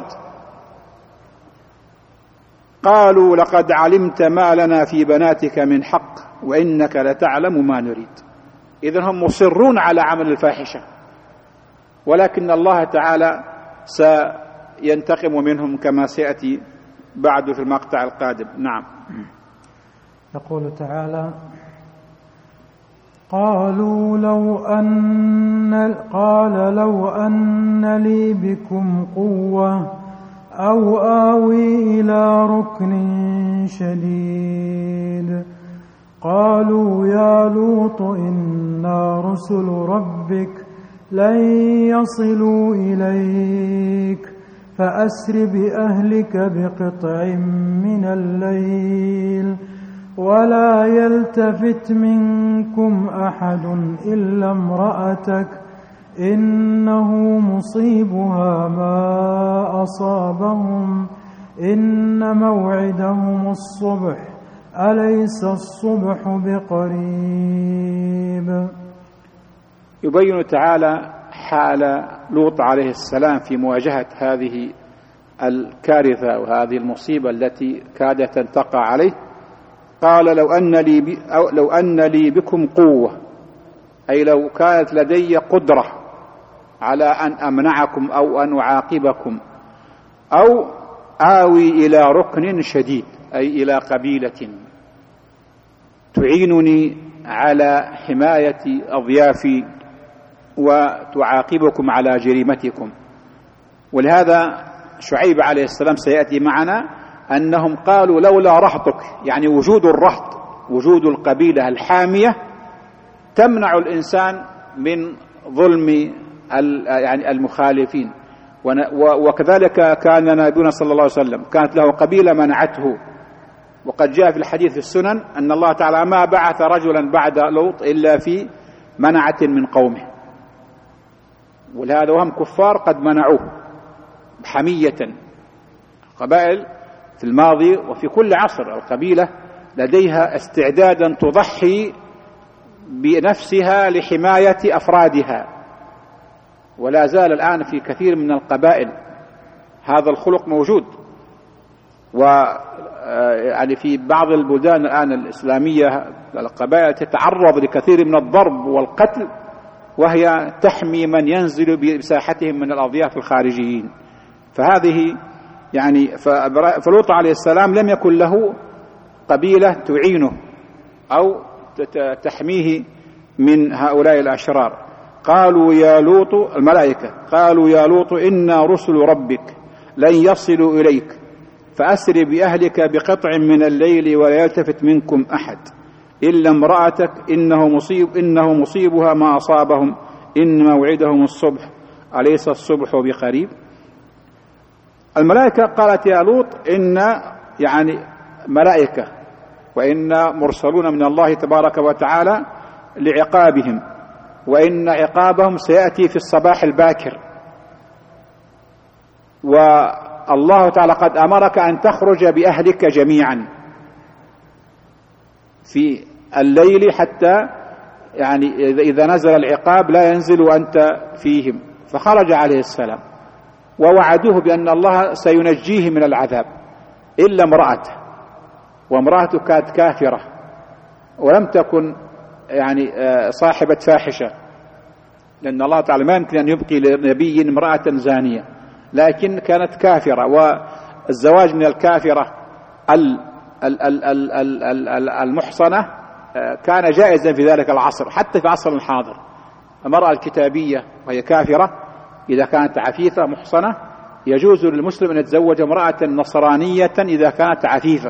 قالوا: لقد علمت ما لنا في بناتك من حق وإنك لتعلم ما نريد. إذن هم مصرون على عمل الفاحشة، ولكن الله تعالى سينتقم منهم كما سيأتي بعد في المقطع القادم. نعم. يقول تعالى: قال لو أن لي بكم قوة أو آوي إلى ركن شديد. قالوا: يا لوط إنا رسل ربك لن يصلوا إليك فأسر بأهلك بقطع من الليل ولا يلتفت منكم أحد إلا امرأتك إنه مصيبها ما أصابهم إن موعدهم الصبح أليس الصبح بقريب. يبين تعالى حال لوط عليه السلام في مواجهة هذه الكارثة وهذه المصيبة التي كادت أن تقع عليه. قال: لو أن لي بكم قوة، أي لو كانت لدي قدرة على أن أمنعكم أو أن أعاقبكم، أو آوي إلى ركن شديد، أي إلى قبيلة تعينني على حماية أضيافي وتعاقبكم على جريمتكم. ولهذا شعيب عليه السلام سيأتي معنا أنهم قالوا: لولا رهطك، يعني وجود الرهط، وجود القبيلة الحامية تمنع الإنسان من ظلم يعني المخالفين. وكذلك كان نبينا صلى الله عليه وسلم كانت له قبيلة منعته، وقد جاء في الحديث في السنن أن الله تعالى ما بعث رجلا بعد لوط إلا في منعة من قومه. ولهذا وهم كفار قد منعوه حمية. قبائل في الماضي وفي كل عصر القبيلة لديها استعدادا تضحي بنفسها لحماية أفرادها، ولا زال الآن في كثير من القبائل هذا الخلق موجود. ويعني في بعض البلدان الآن الإسلامية القبائل تتعرض لكثير من الضرب والقتل وهي تحمي من ينزل بساحتهم من الأضياف الخارجيين. فهذه يعني فلوط عليه السلام لم يكن له قبيلة تعينه أو تحميه من هؤلاء الأشرار. قالوا: يا لوط، الملائكة قالوا: يا لوط إنا رسل ربك لن يصلوا إليك فأسر بأهلك بقطع من الليل ولا يلتفت منكم أحد إلا امرأتك إنه مصيبها ما أصابهم إن موعدهم الصبح أليس الصبح بقريب. الملائكة قالت: يا لوط إن يعني ملائكة وإن مرسلون من الله تبارك وتعالى لعقابهم، وإن عقابهم سيأتي في الصباح الباكر، والله تعالى قد أمرك أن تخرج بأهلك جميعا في الليل حتى يعني إذا نزل العقاب لا ينزل وأنت فيهم. فخرج عليه السلام ووعدوه بأن الله سينجيه من العذاب إلا امرأته، وامرأته كانت كافرة ولم تكن يعني صاحبة فاحشة، لأن الله تعالى ما يمكن أن يبقي لنبي امرأة زانية، لكن كانت كافرة. والزواج من الكافرة المحصنة كان جائزا في ذلك العصر حتى في العصر الحاضر. المرأة الكتابية وهي كافرة إذا كانت عفيفة محصنة يجوز للمسلم أن يتزوج امرأة نصرانية إذا كانت عفيفة،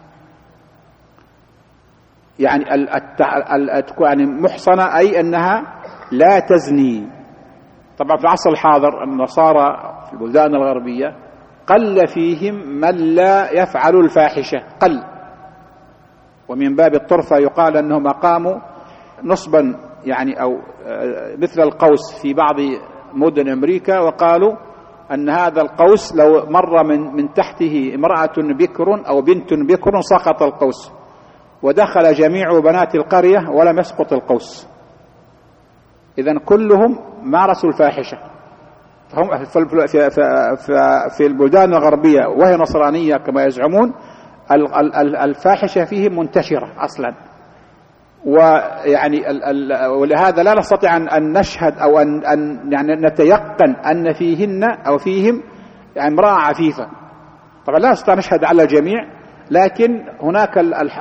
يعني يعني محصنة، أي أنها لا تزني. طبعا في العصر الحاضر النصارى في البلدان الغربية قل فيهم من لا يفعل الفاحشة، قل، ومن باب الطرفة يقال أنهم أقاموا نصبا يعني أو مثل القوس في بعض مدن أمريكا، وقالوا أن هذا القوس لو مر من تحته امرأة بكر أو بنت بكر سقط القوس، ودخل جميع بنات القرية ولم يسقط القوس. إذن كلهم مارسوا الفاحشة، فهم في البلدان الغربية وهي نصرانية كما يزعمون الفاحشة فيهم منتشرة أصلا، ويعني ولهذا لا نستطيع أن نشهد أو أن يعني نتيقن أن فيهن أو فيهم يعني امرأة عفيفة. طبعا لا نستطيع نشهد على الجميع، لكن هناك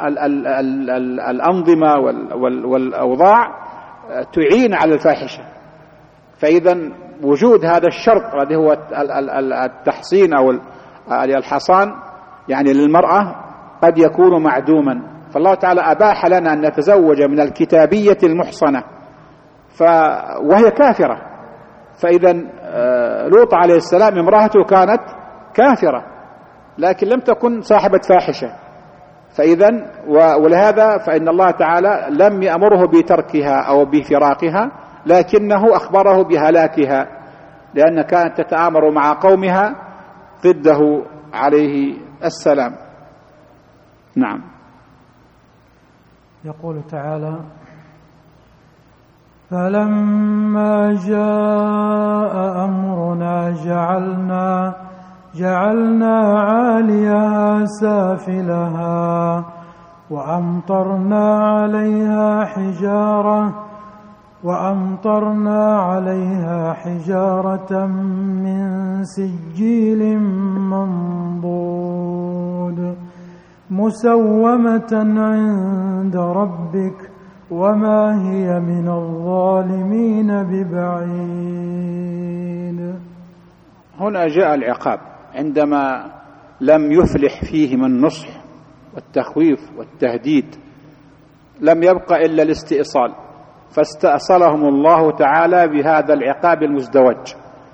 الأنظمة والأوضاع تعين على الفاحشة. فإذا وجود هذا الشرط الذي هو التحصين أو الحصان يعني للمرأة قد يكون معدوما، فالله تعالى أباح لنا أن نتزوج من الكتابية المحصنة وهي كافرة. فإذا لوط عليه السلام امرأته كانت كافرة لكن لم تكن صاحبة فاحشة، فإذا ولهذا فإن الله تعالى لم يأمره بتركها أو بفراقها، لكنه أخبره بهلاكها لأن كانت تتآمر مع قومها ضده عليه السلام. نعم. يقول تعالى: فلما جاء أمرنا جعلنا عاليها سافلها وأمطرنا عليها حجارة من سجيل منضود مسومة عند ربك وما هي من الظالمين ببعيد. هنا جاء العقاب عندما لم يفلح فيهم النصح والتخويف والتهديد، لم يبقى إلا الاستئصال، فاستأصلهم الله تعالى بهذا العقاب المزدوج،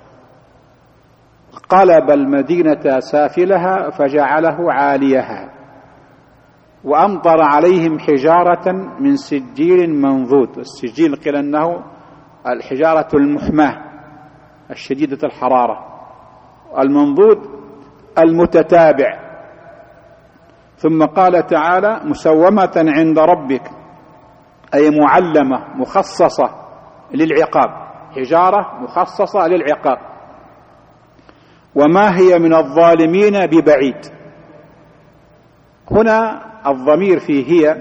قلب المدينة سافلها فجعله عاليها وأمطر عليهم حجارة من سجيل منضود. السجيل قيل أنه الحجارة المحماة الشديدة الحرارة، المنضود المتتابع. ثم قال تعالى: مسومة عند ربك، أي معلمة مخصصة للعقاب، حجارة مخصصة للعقاب. وما هي من الظالمين ببعيد. هنا الضمير فيه هي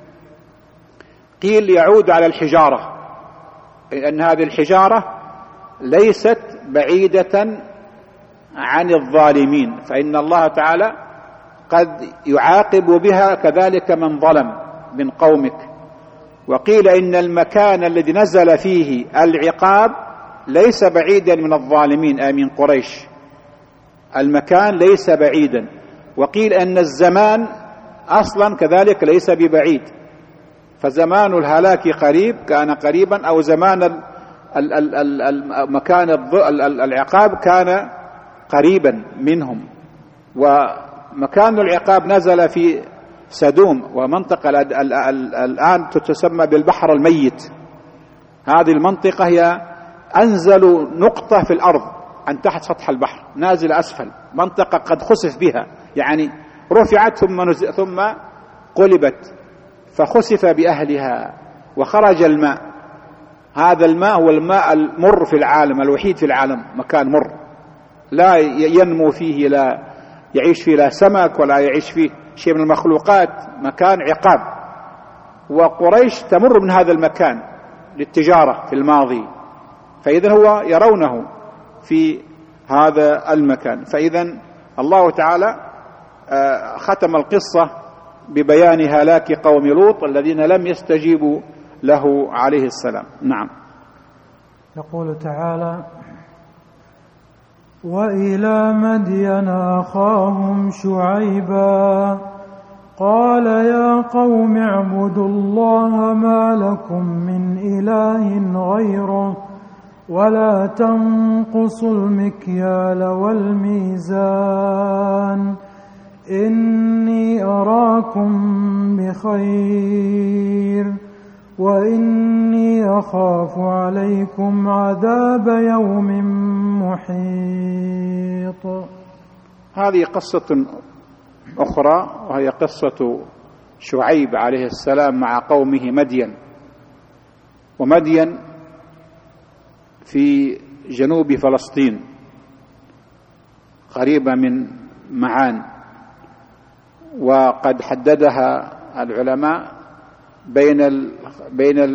قيل يعود على الحجارة، لأن هذه الحجارة ليست بعيدة عن الظالمين، فإن الله تعالى قد يعاقب بها كذلك من ظلم من قومك. وقيل إن المكان الذي نزل فيه العقاب ليس بعيدا من الظالمين أي من قريش، المكان ليس بعيدا. وقيل أن الزمان أصلا كذلك ليس ببعيد، فزمان الهلاك قريب كان قريبا، أو زمان مكان العقاب كان قريبا منهم. ومكان العقاب نزل في سدوم، ومنطقة الآن تسمى بالبحر الميت. هذه المنطقة هي أنزل نقطة في الأرض عن تحت سطح البحر، نازل أسفل، منطقة قد خسف بها، يعني رفعت ثم قلبت فخسف بأهلها وخرج الماء. هذا الماء هو الماء المر في العالم، الوحيد في العالم مكان مر لا ينمو فيه، لا يعيش فيه لا سمك ولا يعيش فيه شيء من المخلوقات، مكان عقاب. وقريش تمر من هذا المكان للتجارة في الماضي، فإذا هو يرونه في هذا المكان. فإذا الله تعالى ختم القصة ببيان هلاك قوم لوط الذين لم يستجيبوا له عليه السلام. نعم. يقول تعالى: وإلى مدين أخاهم شعيبا قال يا قوم اعبدوا الله ما لكم من إله غيره ولا تنقصوا المكيال والميزان إني أراكم بخير وإني أخاف عليكم عذاب يوم محيط. هذه قصة أخرى وهي قصة شعيب عليه السلام مع قومه مدين. ومدين في جنوب فلسطين قريبة من معان، وقد حددها العلماء بين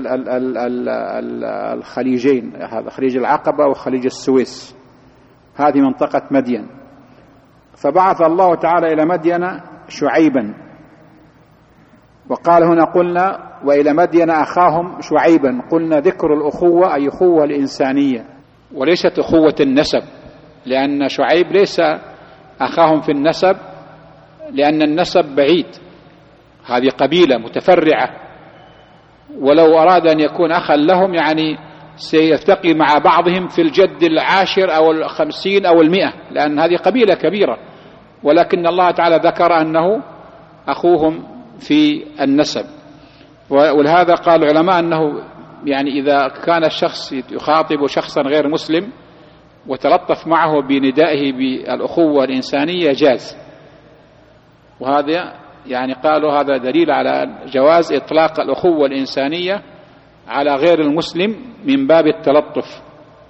الخليجين، هذا خليج العقبة وخليج السويس، هذه منطقة مدين. فبعث الله تعالى إلى مدين شعيبا، وقال هنا قلنا وإلى مدين أخاهم شعيبا، قلنا ذكر الأخوة أي أخوة الإنسانية وليست أخوة النسب، لأن شعيب ليس أخاهم في النسب لأن النسب بعيد، هذه قبيلة متفرعة، ولو أراد أن يكون أخا لهم يعني سيلتقي مع بعضهم في الجد 10 أو 50 أو 100، لأن هذه قبيلة كبيرة، ولكن الله تعالى ذكر أنه أخوهم في النسب. ولهذا قال العلماء أنه يعني إذا كان الشخص يخاطب شخصا غير مسلم وتلطف معه بندائه بالأخوة الإنسانية جاز، وهذا يعني قالوا هذا دليل على جواز إطلاق الأخوة الإنسانية على غير المسلم من باب التلطف،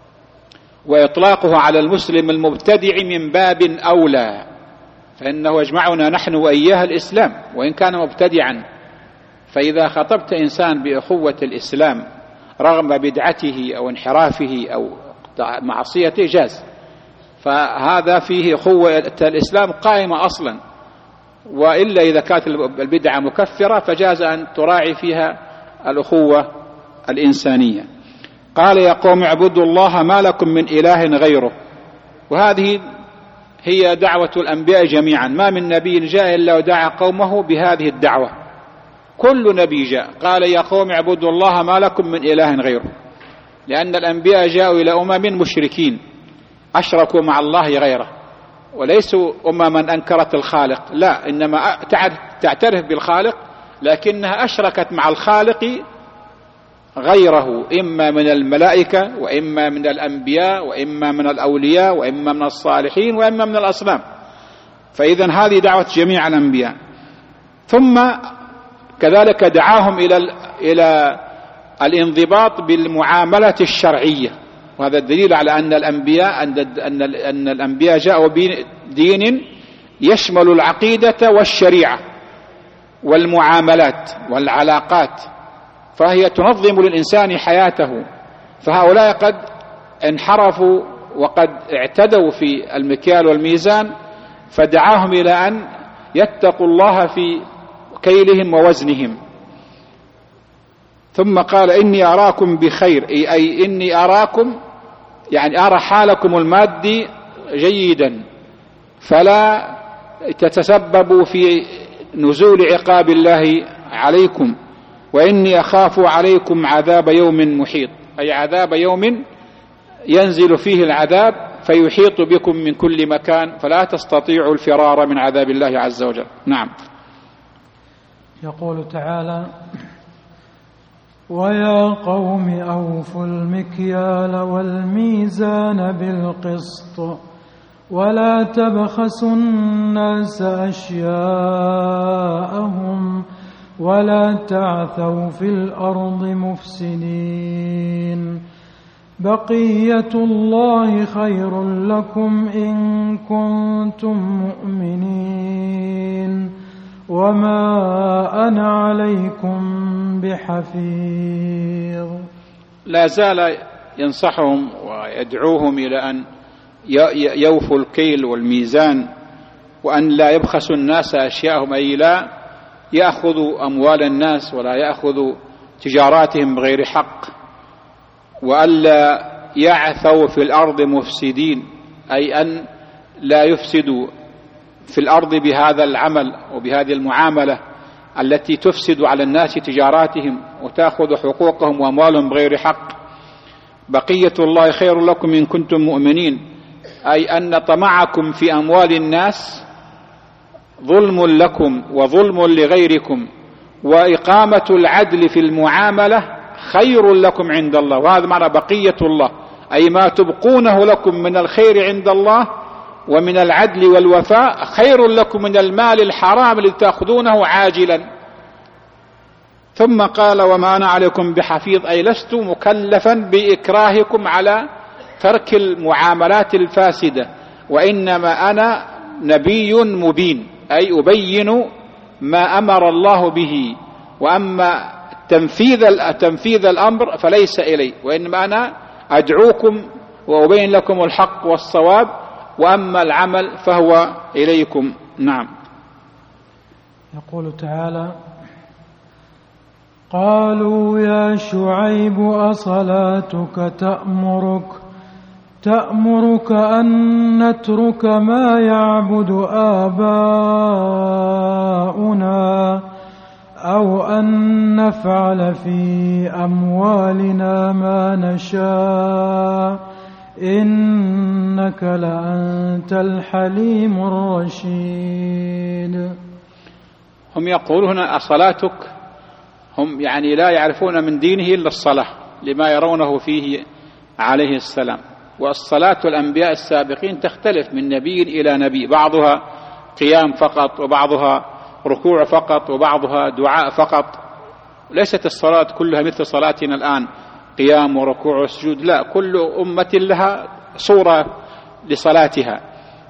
وإطلاقه على المسلم المبتدع من باب أولى، فإنه يجمعنا نحن وإياه الإسلام وإن كان مبتدعا. فإذا خطبت إنسان بأخوة الإسلام رغم بدعته أو انحرافه أو معصيته جاز، فهذا فيه أخوة الإسلام قائمة أصلا، وإلا إذا كانت البدعة مكفرة فجاز أن تراعي فيها الأخوة الإنسانية. قال يا قوم اعبدوا الله ما لكم من إله غيره، وهذه هي دعوة الأنبياء جميعا، ما من نبي جاء إلا ودعا قومه بهذه الدعوة، كل نبي جاء قال يا قوم اعبدوا الله ما لكم من إله غيره، لأن الأنبياء جاءوا إلى مشركين أشركوا مع الله غيره، وليسوا من أنكرت الخالق، لا، إنما تعترف بالخالق لكنها أشركت مع الخالق غيره، إما من الملائكة وإما من الأنبياء وإما من الأولياء وإما من الصالحين وإما من الأصنام. فإذن هذه دعوة جميع الأنبياء. ثم كذلك دعاهم إلى الانضباط بالمعاملة الشرعية، وهذا الدليل على أن الأنبياء جاءوا بدين يشمل العقيدة والشريعة والمعاملات والعلاقات، فهي تنظم للإنسان حياته. فهؤلاء قد انحرفوا وقد اعتدوا في المكيال والميزان، فدعاهم إلى أن يتقوا الله في كيلهم ووزنهم. ثم قال إني أراكم بخير، أي إني أراكم يعني أرى حالكم المادي جيدا، فلا تتسببوا في نزول عقاب الله عليكم، وإني أخاف عليكم عذاب يوم محيط، أي عذاب يوم ينزل فيه العذاب فيحيط بكم من كل مكان فلا تستطيعوا الفرار من عذاب الله عز وجل. نعم. يقول تعالى ويا قوم أوفوا المكيال والميزان بالقسط ولا تبخسوا الناس أشياءهم ولا تعثوا في الأرض مفسدين، بقية الله خير لكم إن كنتم مؤمنين وما أنا عليكم بحفيظ. لا زال ينصحهم ويدعوهم إلى أن يوفوا الكيل والميزان، وأن لا يبخسوا الناس أشياءهم، أي لا يأخذوا أموال الناس ولا يأخذوا تجاراتهم بغير حق، وألا يعثوا في الأرض مفسدين، أي أن لا يفسدوا في الأرض بهذا العمل وبهذه المعاملة التي تفسد على الناس تجاراتهم وتأخذ حقوقهم وأموالهم بغير حق. بقية الله خير لكم إن كنتم مؤمنين، أي أن طمعكم في أموال الناس ظلم لكم وظلم لغيركم، وإقامة العدل في المعاملة خير لكم عند الله. وهذا معنى بقية الله، أي ما تبقونه لكم من الخير عند الله ومن العدل والوفاء خير لكم من المال الحرام الذي تأخذونه عاجلا. ثم قال وما أنا عليكم بحفيظ، أي لست مكلفا بإكراهكم على ترك المعاملات الفاسدة، وإنما أنا نبي مبين، أي أبين ما أمر الله به، وأما تنفيذ الأمر فليس إلي، وإنما أنا أدعوكم وأبين لكم الحق والصواب، وأما العمل فهو إليكم. نعم. يقول تعالى قالوا يا شعيب أصلاتك تأمرك أن نترك ما يعبد آباؤنا أو أن نفعل في أموالنا ما نشاء إنك لأنت الحليم الرشيد. هم يقولون أصلاتك، هم يعني لا يعرفون من دينه إلا الصلاة لما يرونه فيه عليه السلام. والصلاة الأنبياء السابقين تختلف من نبي إلى نبي، بعضها قيام فقط وبعضها ركوع فقط وبعضها دعاء فقط. ليست الصلاة كلها مثل صلاتنا الآن قيام وركوع وسجود، لا، كل أمة لها صورة لصلاتها.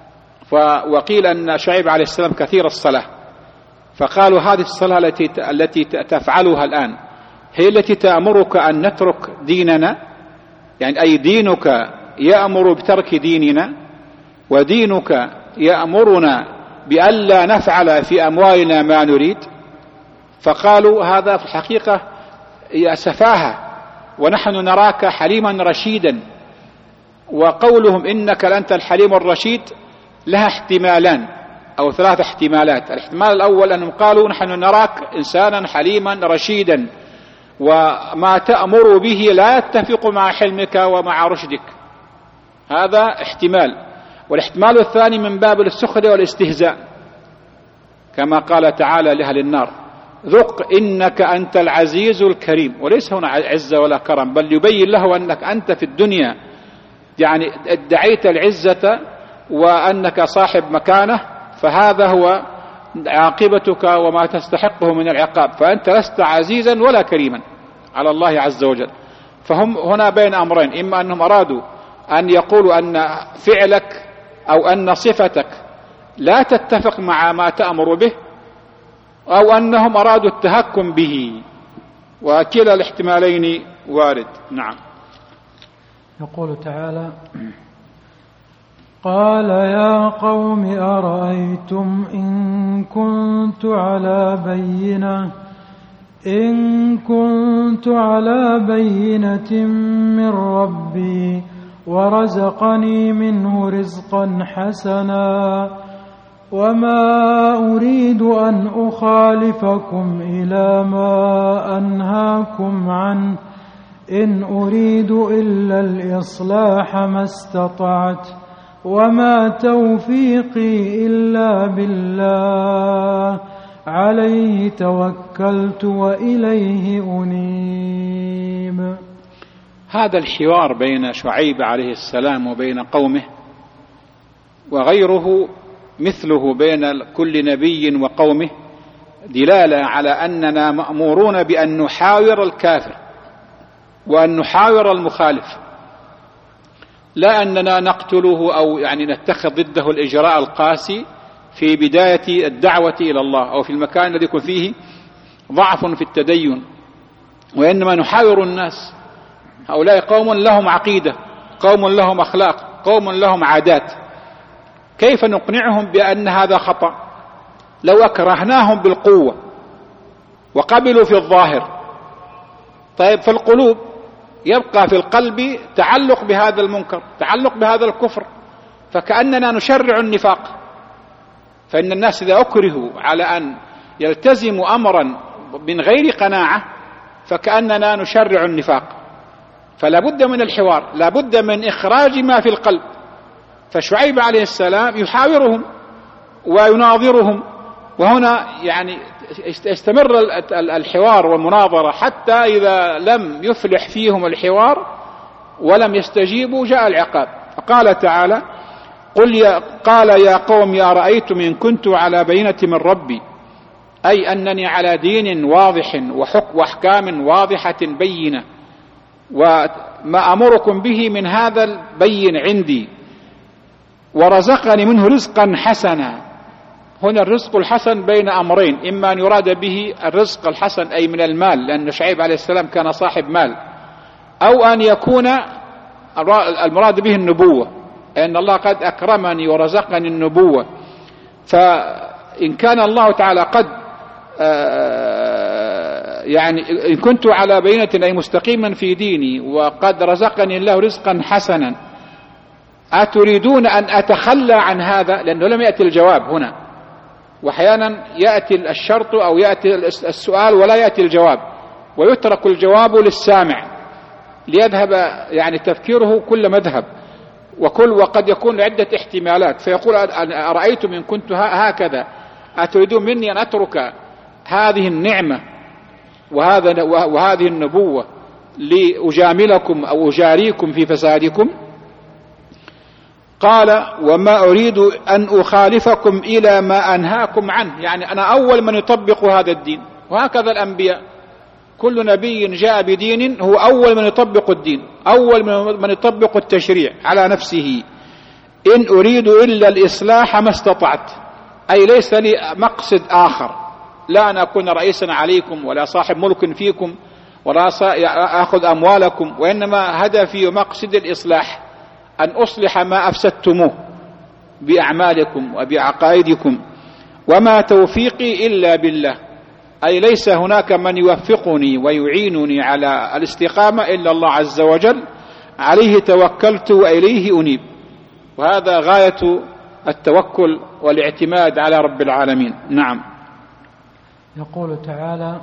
وقيل أن شعيب عليه السلام كثير الصلاة، فقالوا هذه الصلاة التي تفعلها الآن هي التي تأمرك أن نترك ديننا، يعني أي دينك يأمر بترك ديننا، ودينك يأمرنا بألا نفعل في أموالنا ما نريد. فقالوا هذا في الحقيقة هي سفاهة، ونحن نراك حليما رشيدا. وقولهم إنك لأنت الحليم الرشيد لها احتمالان أو 3 احتمالات. الاحتمال الأول أنهم قالوا نحن نراك إنسانا حليما رشيدا، وما تأمر به لا يتفق مع حلمك ومع رشدك، هذا احتمال. والاحتمال الثاني من باب السخرية والاستهزاء، كما قال تعالى لأهل النار ذق إنك أنت العزيز الكريم، وليس هنا عزة ولا كرم، بل يبين له أنك أنت في الدنيا يعني ادعيت العزة وأنك صاحب مكانة، فهذا هو عاقبتك وما تستحقه من العقاب، فأنت لست عزيزا ولا كريما على الله عز وجل. فهم هنا بين أمرين، إما أنهم أرادوا أن يقولوا أن فعلك أو أن صفتك لا تتفق مع ما تأمر به، أو أنهم أرادوا التهكم به، وكلا الاحتمالين وارد. نعم. يقول تعالى قال يا قوم أرأيتم إن كنت على بينة من ربي ورزقني منه رزقا حسنا وما أريد أن أخالفكم إلى ما أنهاكم عنه إن أريد إلا الإصلاح ما استطعت وما توفيقي إلا بالله عليه توكلت وإليه أنيب. هذا الحوار بين شعيب عليه السلام وبين قومه وغيره مثله بين كل نبي وقومه دلالة على أننا مأمورون بأن نحاور الكافر وأن نحاور المخالف، لا أننا نقتله أو يعني نتخذ ضده الإجراء القاسي في بداية الدعوة إلى الله أو في المكان الذي يكون فيه ضعف في التدين، وإنما نحاور الناس. هؤلاء قوم لهم عقيدة، قوم لهم أخلاق، قوم لهم عادات، كيف نقنعهم بأن هذا خطأ؟ لو أكرهناهم بالقوة وقبلوا في الظاهر، طيب في القلوب يبقى في القلب تعلق بهذا المنكر، تعلق بهذا الكفر، فكأننا نشرع النفاق. فإن الناس إذا أكرهوا على أن يلتزموا أمرا من غير قناعة فكأننا نشرع النفاق. فلا بد من الحوار، لا بد من إخراج ما في القلب. فشعيب عليه السلام يحاورهم ويناظرهم، وهنا يعني يستمر الحوار والمناظرة حتى إذا لم يفلح فيهم الحوار ولم يستجيبوا جاء العقاب. فقال تعالى: قال يا قوم أرأيتم إن كنت على بينة من ربي، أي أنني على دين واضح وأحكام واضحة بينة، وما أمركم به من هذا البين عندي، ورزقني منه رزقا حسنا. هنا الرزق الحسن بين أمرين: إما أن يراد به الرزق الحسن أي من المال، لأن شعيب عليه السلام كان صاحب مال، أو أن يكون المراد به النبوة، أن الله قد أكرمني ورزقني النبوة. فإن كان الله تعالى قد يعني إن كنت على بينة أي مستقيما في ديني وقد رزقني الله رزقا حسنا، أتريدون أن أتخلى عن هذا؟ لأنه لم يأتي الجواب هنا، وأحيانا يأتي الشرط أو يأتي السؤال ولا يأتي الجواب، ويترك الجواب للسامع ليذهب يعني تفكيره كل مذهب، وقد يكون عدة احتمالات. فيقول: أرأيتم إن كنت هكذا أتريدون مني أن أترك هذه النعمة وهذه النبوة لأجاملكم أو أجاريكم في فسادكم؟ قال: وما أريد أن أخالفكم إلى ما أنهاكم عنه. يعني أنا أول من يطبق هذا الدين، وهكذا الأنبياء، كل نبي جاء بدين هو أول من يطبق الدين، أول من يطبق التشريع على نفسه. إن أريد إلا الإصلاح ما استطعت، أي ليس لي مقصد آخر، لا أن أكون رئيسا عليكم ولا صاحب ملك فيكم ولا أخذ أموالكم، وإنما هدفي ومقصد الإصلاح، أن أصلح ما أفسدتموه بأعمالكم وبعقائدكم. وما توفيقي إلا بالله، أي ليس هناك من يوفقني ويعينني على الاستقامة إلا الله عز وجل، عليه توكلت وإليه أنيب. وهذا غاية التوكل والاعتماد على رب العالمين. نعم. يقول تعالى: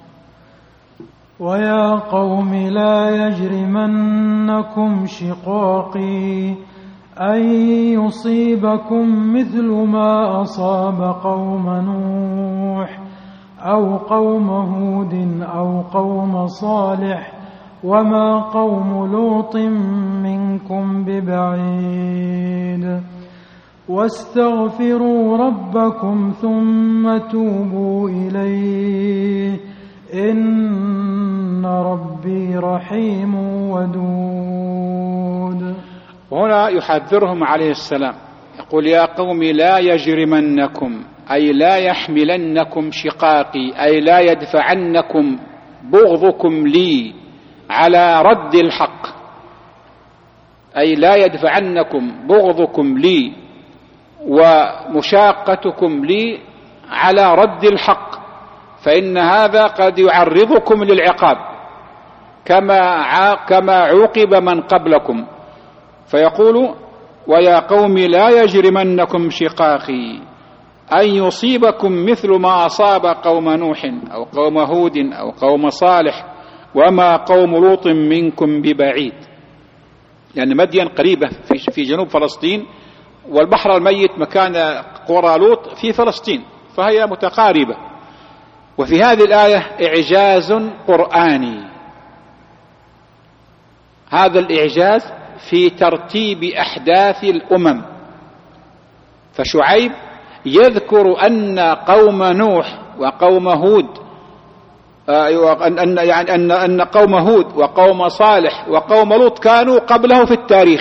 ويا قوم لا يجرمنكم شقاقي أن يصيبكم مثل ما أصاب قوم نوح أو قوم هود أو قوم صالح وما قوم لوط منكم ببعيد واستغفروا ربكم ثم توبوا إليه إن ربي رحيم ودود. وهنا يحذرهم عليه السلام، يقول: يا قوم لا يجرمنكم، أي لا يحملنكم شقاقي، أي لا يدفعنكم بغضكم لي على رد الحق، أي لا يدفعنكم بغضكم لي ومشاقتكم لي على رد الحق، فإن هذا قد يعرضكم للعقاب كما عوقب من قبلكم. فيقول: ويا قوم لا يجرمنكم شقاقي أن يصيبكم مثل ما أصاب قوم نوح أو قوم هود أو قوم صالح وما قوم لوط منكم ببعيد. يعني مدين قريبة في جنوب فلسطين، والبحر الميت مكان قرى لوط في فلسطين، فهي متقاربة. وفي هذه الآية إعجاز قرآني، هذا الإعجاز في ترتيب أحداث الأمم. فشعيب يذكر أن قوم نوح وقوم هود أن قوم هود وقوم صالح وقوم لوط كانوا قبله في التاريخ.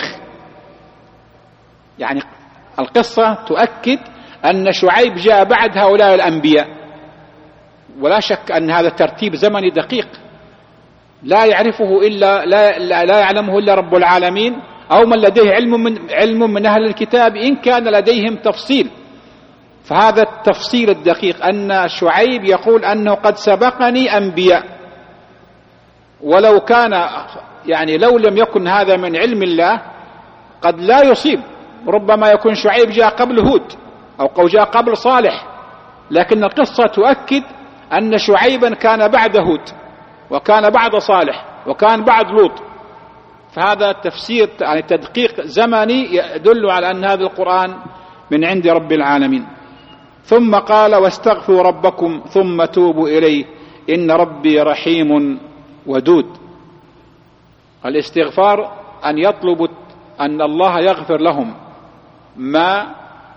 يعني القصة تؤكد أن شعيب جاء بعد هؤلاء الأنبياء، ولا شك أن هذا ترتيب زمني دقيق لا يعرفه لا يعلمه إلا رب العالمين، أو من لديه علم من أهل الكتاب إن كان لديهم تفصيل. فهذا التفصيل الدقيق أن شعيب يقول أنه قد سبقني أنبياء، ولو كان يعني لو لم يكن هذا من علم الله قد لا يصيب ربما يكون شعيب جاء قبل هود أو جاء قبل صالح، لكن القصة تؤكد أن شعيبا كان بعد هود وكان بعد صالح وكان بعد لوط. فهذا تفسير يعني تدقيق زمني يدل على أن هذا القرآن من عند رب العالمين. ثم قال واستغفروا ربكم ثم توبوا إليه إن ربي رحيم ودود. الاستغفار أن يطلبوا أن الله يغفر لهم ما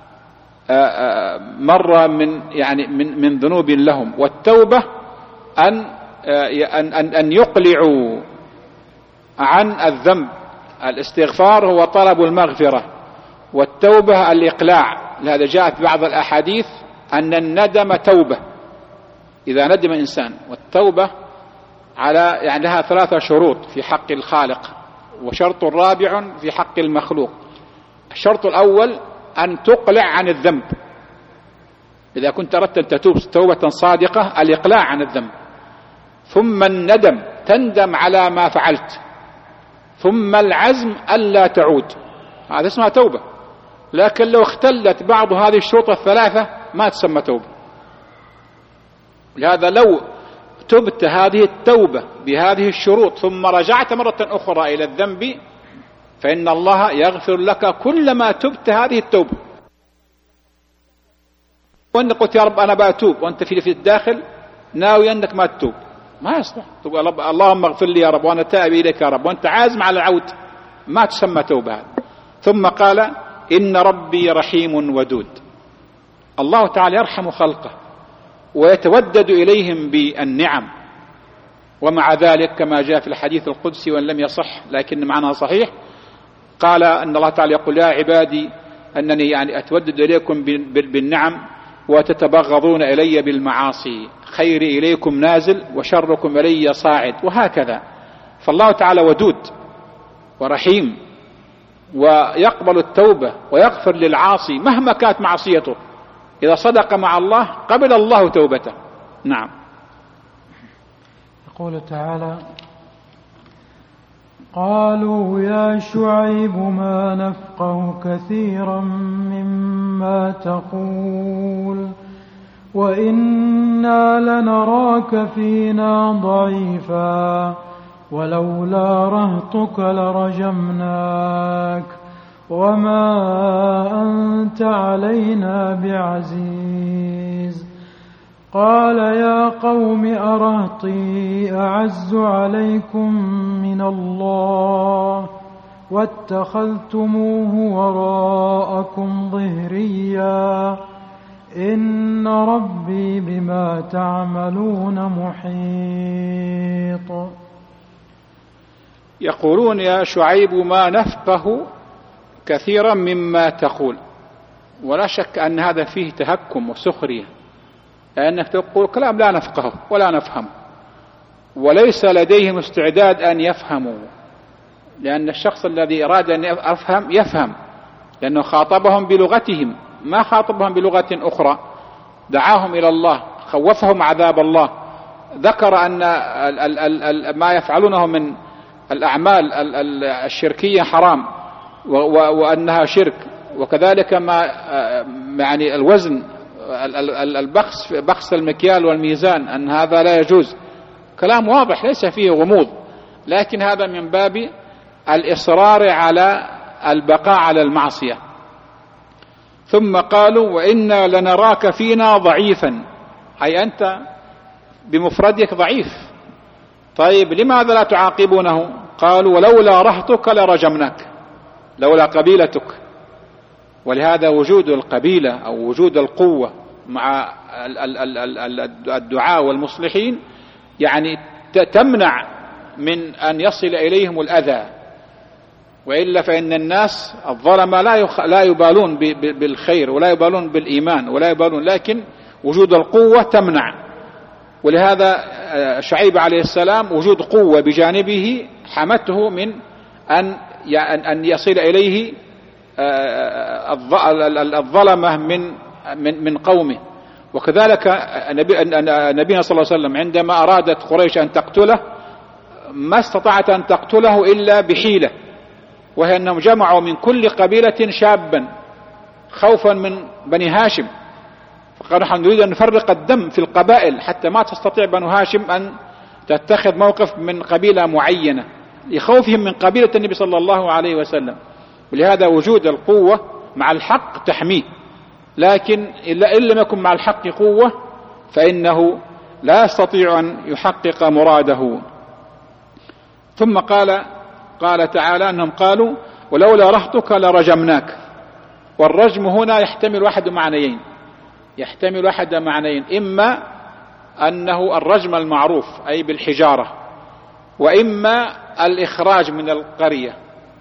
مر من ذنوب لهم، والتوبة أن يقلعوا عن الذنب. الاستغفار هو طلب المغفرة، والتوبة الإقلاع. لهذا جاءت بعض الأحاديث أن الندم توبة إذا ندم إنسان، والتوبة يعني لها 3 شروط في حق الخالق، وشرط رابع في حق المخلوق. الشرط الأول أن تقلع عن الذنب، إذا كنت أردت أن تتوب توبة صادقة الإقلاع عن الذنب، ثم الندم تندم على ما فعلت، ثم العزم ألا تعود، هذا اسمها توبة. لكن لو اختلت بعض هذه الشروط ال3 ما تسمى توبة. لهذا لو تبت هذه التوبة بهذه الشروط ثم رجعت مرة أخرى إلى الذنب فإن الله يغفر لك كل ما تبت هذه التوبة. وأن قلت يا رب أنا بأتوب وأنت في الداخل ناوي أنك ما تتوب، ما يصلح. تقول اللهم اغفر لي يا رب وأنا تائب إليك يا رب وأنت عازم على العود، ما تسمى توبة هذا. ثم قال إن ربي رحيم ودود. الله تعالى يرحم خلقه ويتودد إليهم بالنعم، ومع ذلك كما جاء في الحديث القدسي وإن لم يصح لكن معناه صحيح، قال أن الله تعالى يقول يا عبادي أنني أتودد إليكم بالنعم وتتبغضون إلي بالمعاصي، خيري إليكم نازل وشركم إلي صاعد، وهكذا. فالله تعالى ودود ورحيم ويقبل التوبة ويغفر للعاصي مهما كانت معصيته، إذا صدق مع الله قبل الله توبته. نعم. يقول تعالى قالوا يا شعيب ما نفقه كثيرا مما تقول وإنا لنراك فينا ضعيفا ولولا رهطك لرجمناك وما أنت علينا بعزيز. قال يا قوم أرهطي أعز عليكم من الله واتخذتموه وراءكم ظهريا إن ربي بما تعملون محيط. يقولون يا شعيب ما نفقه كثيرا مما تقول، ولا شك أن هذا فيه تهكم وسخرية، لأنك تقول كلام لا نفقه ولا نفهم، وليس لديهم استعداد أن يفهموا، لأن الشخص الذي أراد أن يفهم لأنه خاطبهم بلغتهم ما خاطبهم بلغة أخرى، دعاهم إلى الله، خوفهم عذاب الله، ذكر أن ما يفعلونه من الأعمال الشركية حرام وأنها شرك، وكذلك ما الوزن بخس المكيال والميزان أن هذا لا يجوز. كلام واضح ليس فيه غموض، لكن هذا من باب الإصرار على البقاء على المعصية. ثم قالوا وإنا لنراك فينا ضعيفا، أي أنت بمفردك ضعيف. طيب لماذا لا تعاقبونه؟ قالوا ولولا رهطك لرجمناك، لولا قبيلتك. ولهذا وجود القبيلة أو وجود القوة مع الدعاء والمصلحين تمنع من أن يصل إليهم الأذى، وإلا فإن الناس الظلمة لا يبالون بالخير ولا يبالون بالإيمان ولا يبالون، لكن وجود القوة تمنع. ولهذا شعيب عليه السلام وجود قوة بجانبه حمته من أن يصل إليه الظلمة من قومه. وكذلك نبينا صلى الله عليه وسلم عندما أرادت قريش أن تقتله ما استطاعت أن تقتله إلا بحيلة، وهي أنهم جمعوا من كل قبيلة شابا خوفا من بني هاشم، فقالوا نحن نريد أن نفرق الدم في القبائل حتى ما تستطيع بنو هاشم أن تتخذ موقف من قبيلة معينة لخوفهم من قبيلة النبي صلى الله عليه وسلم. ولهذا وجود القوة مع الحق تحميه، لكن إن لم يكن مع الحق قوة فإنه لا يستطيع أن يحقق مراده. ثم قال تعالى أنهم قالوا ولولا رهطك لرجمناك. والرجم هنا يحتمل أحد معنيين، إما أنه الرجم المعروف أي بالحجارة، وإما الإخراج من القرية،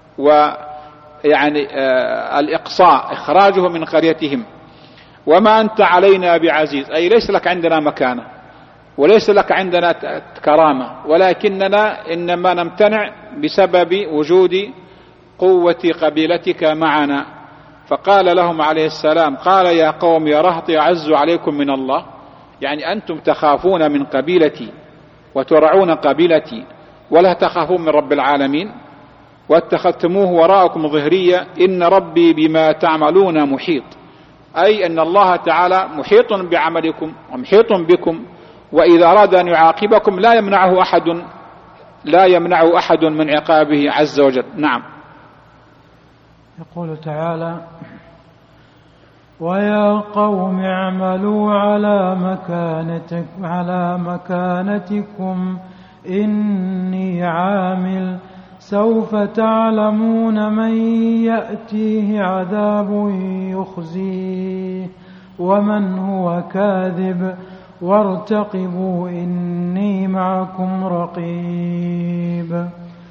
ويعني الإقصاء إخراجه من قريتهم. وما أنت علينا بعزيز، أي ليس لك عندنا مكانة وليس لك عندنا كرامة، ولكننا إنما نمتنع بسبب وجود قوة قبيلتك معنا. فقال لهم عليه السلام قال يا قوم يا رهط أعز عليكم من الله، يعني أنتم تخافون من قبيلتي وترعون قبيلتي ولا تخافون من رب العالمين، واتخذتموه وراءكم ظهريا، إن ربي بما تعملون محيط، أي أن الله تعالى محيط بعملكم ومحيط بكم، وإذا أراد أن يعاقبكم لا يمنع أحد من عقابه عز وجل. نعم. يقول تعالى ويا قوم اعملوا على مكانتكم إني عامل سوف تعلمون من يأتيه عذاب يخزيه ومن هو كاذب وارتقبوا إني معكم رقيب.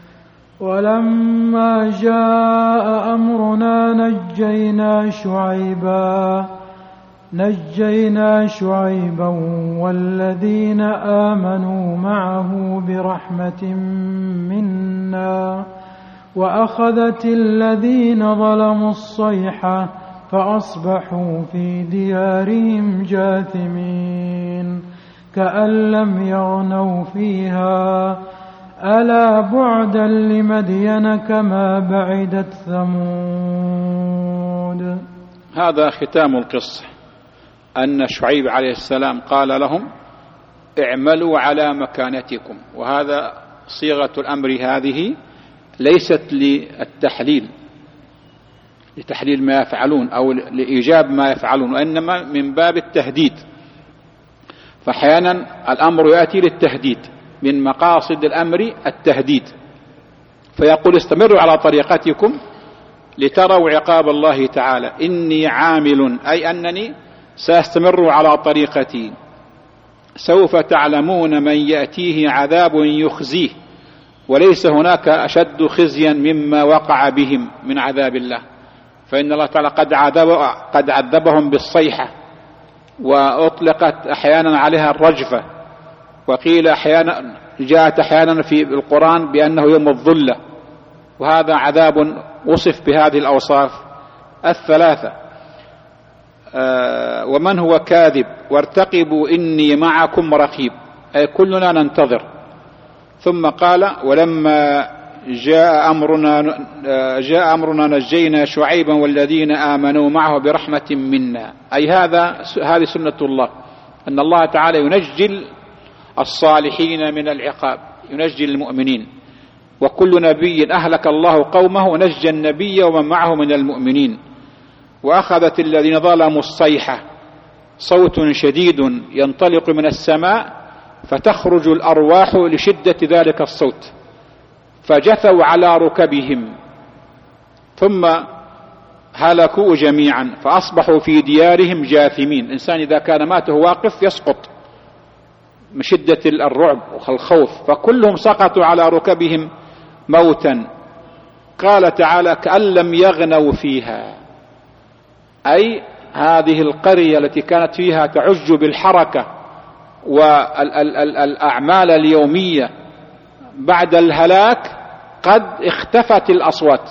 ولما جاء أمرنا نجينا شعيبا والذين آمنوا معه برحمة منا وأخذت الذين ظلموا الصيحة فأصبحوا في ديارهم جاثمين كأن لم يغنوا فيها ألا بعدا لمدين كما بعدت ثمود. هذا ختام القصة، أن شعيب عليه السلام قال لهم اعملوا على مكانتكم، وهذا صيغة الأمر هذه ليست لتحليل ما يفعلون أو لإيجاب ما يفعلون، وإنما من باب التهديد. فأحيانا الأمر يأتي للتهديد، من مقاصد الأمر التهديد، فيقول استمروا على طريقتكم لتروا عقاب الله تعالى، إني عامل أي أنني سأستمر على طريقتي، سوف تعلمون من يأتيه عذاب يخزيه، وليس هناك أشد خزيا مما وقع بهم من عذاب الله، فإن الله تعالى قد عذبهم بالصيحة، وأطلقت أحيانا عليها الرجفة، وقيل أحيانا جاءت أحيانا في القرآن بأنه يوم الظلة، وهذا عذاب وصف بهذه الأوصاف الثلاثة. ومن هو كاذب وارتقبوا إني معكم رقيب، أي كلنا ننتظر. ثم قال ولما جاء أمرنا نجينا شعيبا والذين آمنوا معه برحمة منا، أي هذه سنة الله، أن الله تعالى ينجي الصالحين من العقاب، ينجي المؤمنين، وكل نبي أهلك الله قومه نجى النبي ومن معه من المؤمنين. وأخذت الذين ظلموا الصيحة، صوت شديد ينطلق من السماء فتخرج الأرواح لشدة ذلك الصوت، فجثوا على ركبهم ثم هلكوا جميعا، فأصبحوا في ديارهم جاثمين. الإنسان إذا كان مات وهو واقف يسقط من شدة الرعب والخوف، فكلهم سقطوا على ركبهم موتا. قال تعالى كأن لم يغنوا فيها، أي هذه القرية التي كانت فيها تعج بالحركة والأعمال اليومية بعد الهلاك قد اختفت الأصوات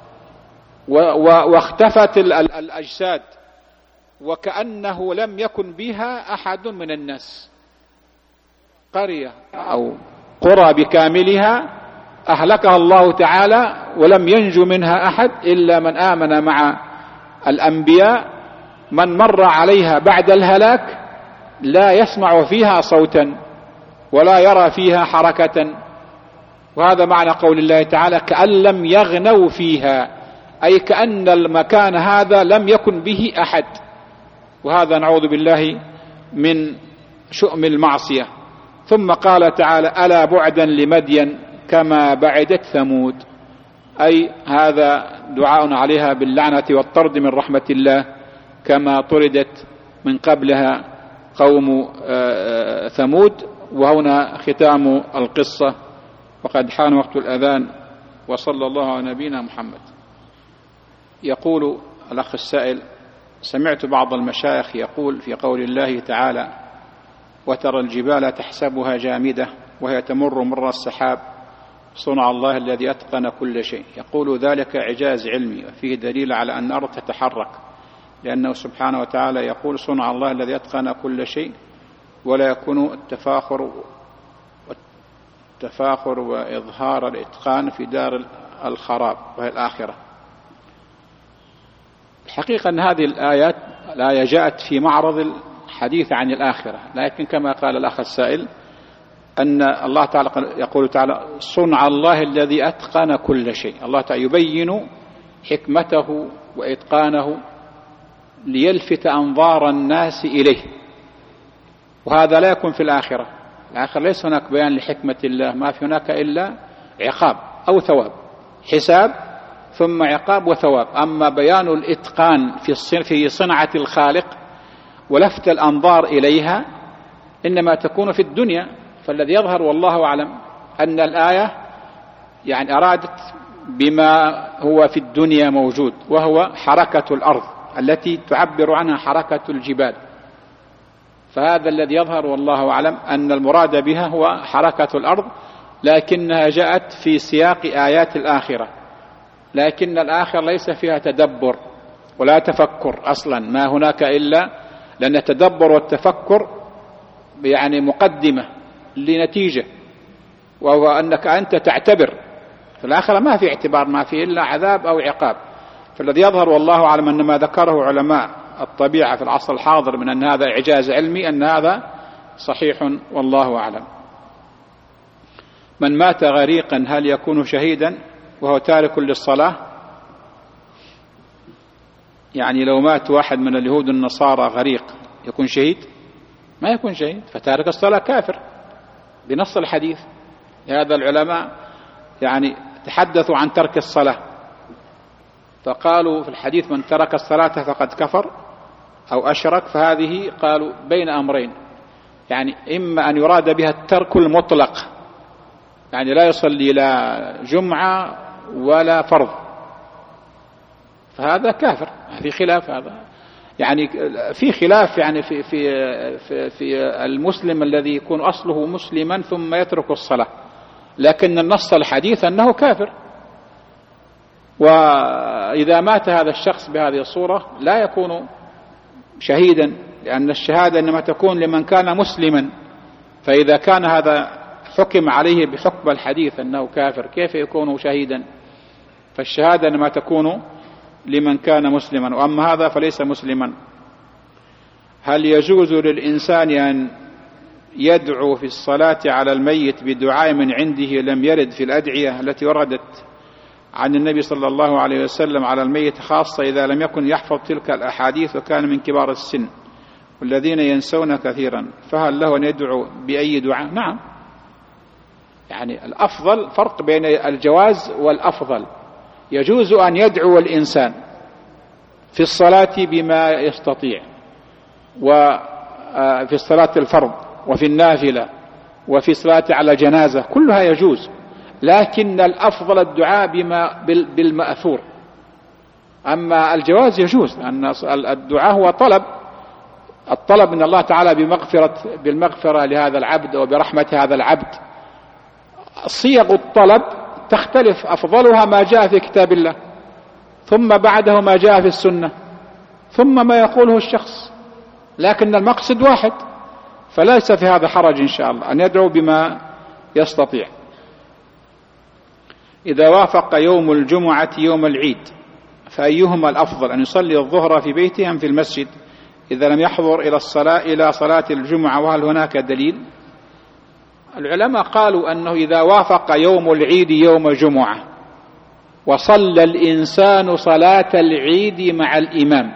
واختفت الأجساد، وكأنه لم يكن بها أحد من الناس. قرية أو قرى بكاملها أهلكها الله تعالى ولم ينجو منها أحد إلا من آمن مع الأنبياء. من مر عليها بعد الهلاك لا يسمع فيها صوتا ولا يرى فيها حركة. وهذا معنى قول الله تعالى كأن لم يغنوا فيها، أي كأن المكان هذا لم يكن به أحد. وهذا نعوذ بالله من شؤم المعصية. ثم قال تعالى ألا بعدا لمدين كما بعدت ثمود، أي هذا دعاء عليها باللعنة والطرد من رحمة الله كما طردت من قبلها قوم ثمود. وهنا ختام القصة، وقد حان وقت الأذان، وصلى الله على نبينا محمد. يقول الأخ السائل: سمعت بعض المشايخ يقول في قول الله تعالى وترى الجبال تحسبها جامدة وهي تمر مر السحاب صنع الله الذي أتقن كل شيء، يقول ذلك إعجاز علمي وفيه دليل على أن الأرض تتحرك، لأنه سبحانه وتعالى يقول صنع الله الذي أتقن كل شيء، ولا يكون التفاخر وإظهار الإتقان في دار الخراب وهي الآخرة. الحقيقة أن هذه الآيات الآية جاءت في معرض الحديث عن الآخرة، لكن كما قال الأخ السائل أن الله تعالى يقول تعالى صنع الله الذي أتقن كل شيء. الله تعالى يبين حكمته وإتقانه ليلفت أنظار الناس إليه، وهذا لا يكون في الآخرة. الآخرة ليس هناك بيان لحكمة الله، ما في هناك إلا عقاب أو ثواب، حساب ثم عقاب وثواب. أما بيان الإتقان في صنعة الخالق ولفت الأنظار إليها إنما تكون في الدنيا. فالذي يظهر والله أعلم أن الآية يعني أرادت بما هو في الدنيا موجود، وهو حركة الأرض التي تعبر عنها حركة الجبال. فهذا الذي يظهر والله أعلم أن المراد بها هو حركة الأرض، لكنها جاءت في سياق آيات الآخرة. لكن الآخرة ليس فيها تدبر ولا تفكر أصلا، ما هناك إلا لأن التدبر والتفكر يعني مقدمة لنتيجة، وهو أنك أنت تعتبر. في الآخرة ما في اعتبار، ما في إلا عذاب أو عقاب. فالذي يظهر والله أعلم أن ما ذكره علماء الطبيعة في العصر الحاضر من أن هذا إعجاز علمي أن هذا صحيح والله أعلم. من مات غريقا هل يكون شهيدا وهو تارك للصلاة؟ يعني لو مات واحد من اليهود النصارى غريق يكون شهيد؟ ما يكون شهيد، فتارك الصلاة كافر بنص الحديث. هذا العلماء يعني تحدثوا عن ترك الصلاة، فقالوا في الحديث من ترك الصلاة فقد كفر أو أشرك. فهذه قالوا بين أمرين، يعني إما أن يراد بها الترك المطلق، يعني لا يصلي لا جمعة ولا فرض، فهذا كافر. في خلاف، هذا يعني في خلاف يعني في المسلم الذي يكون أصله مسلما ثم يترك الصلاة، لكن النص الحديث أنه كافر. وإذا مات هذا الشخص بهذه الصورة لا يكون شهيدا، لأن الشهادة إنما تكون لمن كان مسلما. فإذا كان هذا حكم عليه بحكم الحديث أنه كافر، كيف يكون شهيدا؟ فالشهادة إنما تكون لمن كان مسلما، وأما هذا فليس مسلما. هل يجوز للإنسان أن يدعو في الصلاة على الميت بدعاء من عنده لم يرد في الأدعية التي وردت عن النبي صلى الله عليه وسلم على الميت، خاصة إذا لم يكن يحفظ تلك الأحاديث وكان من كبار السن والذين ينسون كثيرا؟ فهل له أن يدعو بأي دعاء؟ نعم، يعني الأفضل، فرق بين الجواز والأفضل. يجوز أن يدعو الإنسان في الصلاة بما يستطيع، وفي الصلاة الفرض وفي النافلة وفي صلاة على جنازة، كلها يجوز، لكن الأفضل الدعاء بالمأثور. أما الجواز يجوز، أن الدعاء هو الطلب من الله تعالى بالمغفرة لهذا العبد وبرحمة هذا العبد. صيغ الطلب تختلف، أفضلها ما جاء في كتاب الله، ثم بعده ما جاء في السنة، ثم ما يقوله الشخص، لكن المقصد واحد. فليس في هذا حرج إن شاء الله أن يدعو بما يستطيع. إذا وافق يوم الجمعة يوم العيد فأيهما الأفضل، أن يصلي الظهر في بيته أم في المسجد إذا لم يحضر إلى صلاة الجمعة؟ وهل هناك دليل؟ العلماء قالوا أنه إذا وافق يوم العيد يوم جمعة وصلى الإنسان صلاة العيد مع الإمام،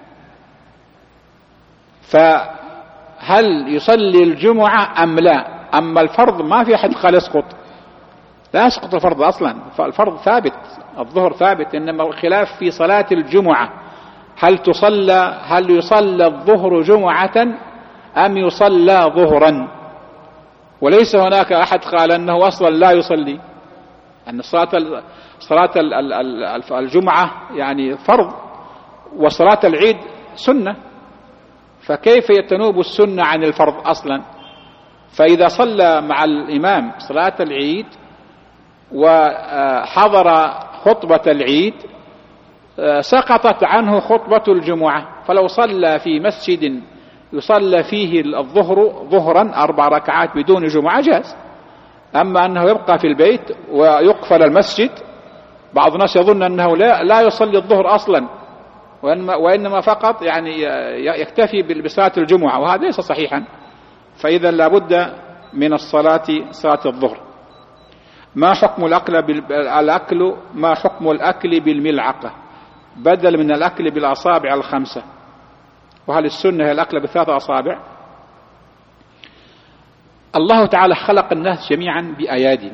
فهل يصلي الجمعة أم لا؟ أما الفرض ما في أحد قال يسقط، لا يسقط الفرض أصلا، الفرض ثابت، الظهر ثابت، إنما الخلاف في صلاة الجمعة، هل يصلى الظهر جمعة أم يصلى ظهرا؟ وليس هناك أحد قال أنه أصلا لا يصلي، أن صلاة الجمعة يعني فرض وصلاة العيد سنة، فكيف يتنوب السنة عن الفرض أصلا؟ فإذا صلى مع الإمام صلاة العيد وحضر خطبة العيد سقطت عنه خطبة الجمعة، فلو صلى في مسجد يصلى فيه الظهر ظهرا 4 ركعات بدون جمعة جاز. أما أنه يبقى في البيت ويقفل المسجد، بعض الناس يظن أنه لا يصلي الظهر أصلا، وإنما فقط يعني يكتفي بصلاة الجمعة، وهذا ليس صحيحا. فإذا لابد من صلاة الظهر. ما حكم الأكل بالملعقة بدل من الأكل بالأصابع ال5؟ وهل السنة هي الأكل ب3 أصابع؟ الله تعالى خلق الناس جميعا بأيادي،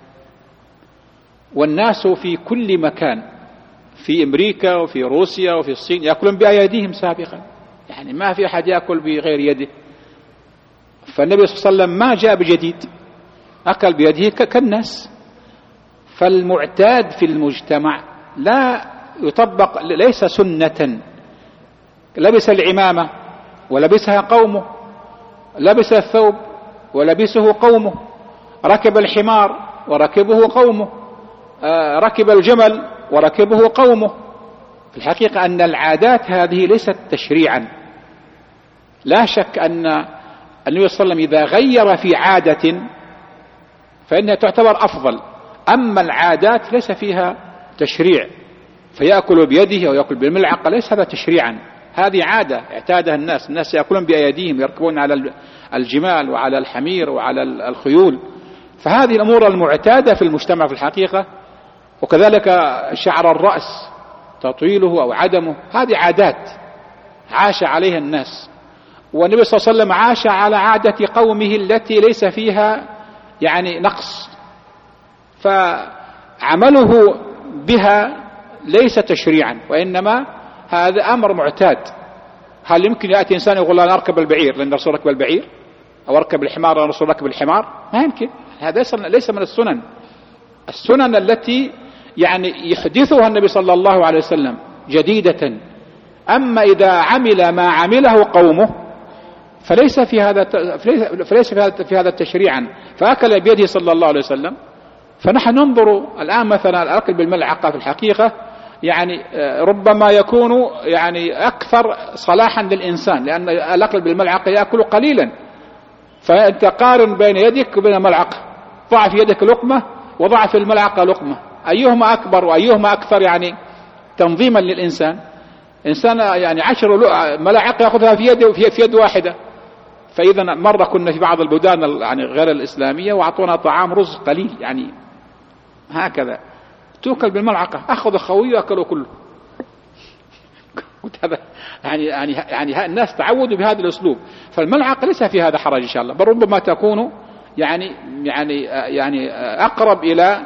والناس في كل مكان، في أمريكا وفي روسيا وفي الصين يأكلون بأيديهم سابقا، يعني ما في أحد يأكل بغير يده. فالنبي صلى الله عليه وسلم ما جاء بجديد، أكل بيده كالناس. فالمعتاد في المجتمع لا يطبق، ليس سنة. لبس العمامة ولبسها قومه، لبس الثوب ولبسه قومه، ركب الحمار وركبه قومه، ركب الجمل وركبه قومه. في الحقيقة أن العادات هذه ليست تشريعا. لا شك أن النبي صلى الله عليه وسلم إذا غير في عادة فإنها تعتبر أفضل، أما العادات ليس فيها تشريع، فيأكل بيده أو يأكل بالملعقة ليس هذا تشريعا، هذه عادة اعتادها الناس يأكلون بأيديهم، يركبون على الجمال وعلى الحمير وعلى الخيول. فهذه الأمور المعتادة في المجتمع في الحقيقة. وكذلك شعر الرأس تطويله أو عدمه، هذه عادات عاش عليها الناس، والنبي صلى الله عليه وسلم عاش على عادة قومه التي ليس فيها يعني نقص، فعمله بها ليس تشريعا، وإنما هذا أمر معتاد. هل يمكن يأتي إنسان يقول أنا أركب البعير لأن الرسول ركب البعير، أو أركب الحمار لأن الرسول ركب الحمار؟ ما يمكن، هذا ليس من السنن. السنن التي يعني يحدثها النبي صلى الله عليه وسلم جديدة. أما إذا عمل ما عمله قومه فليس في هذا تشريعا، فأكل بيده صلى الله عليه وسلم. فنحن ننظر الآن مثلا الأكل بالملعقة في الحقيقة يعني ربما يكون يعني أكثر صلاحا للإنسان، لأن الأكل بالملعقة يأكل قليلا، فأنت قارن بين يدك وبين الملعقة، ضع في يدك لقمة وضع في الملعقة لقمة، أيهما أكبر وأيهما أكثر يعني تنظيما للإنسان؟ إنسان يعني 10 ملاعق يأخذها في يد واحدة. فإذا مرة كنا في بعض البلدان يعني غير الإسلامية وأعطونا طعام رز قليل، يعني هكذا تؤكل بالملعقة، أخذ خوي وأكلوا كله. يعني الناس تعودوا بهذا الأسلوب، فالملعقة ليس في هذا حرج إن شاء الله، بل ربما تكون يعني أقرب إلى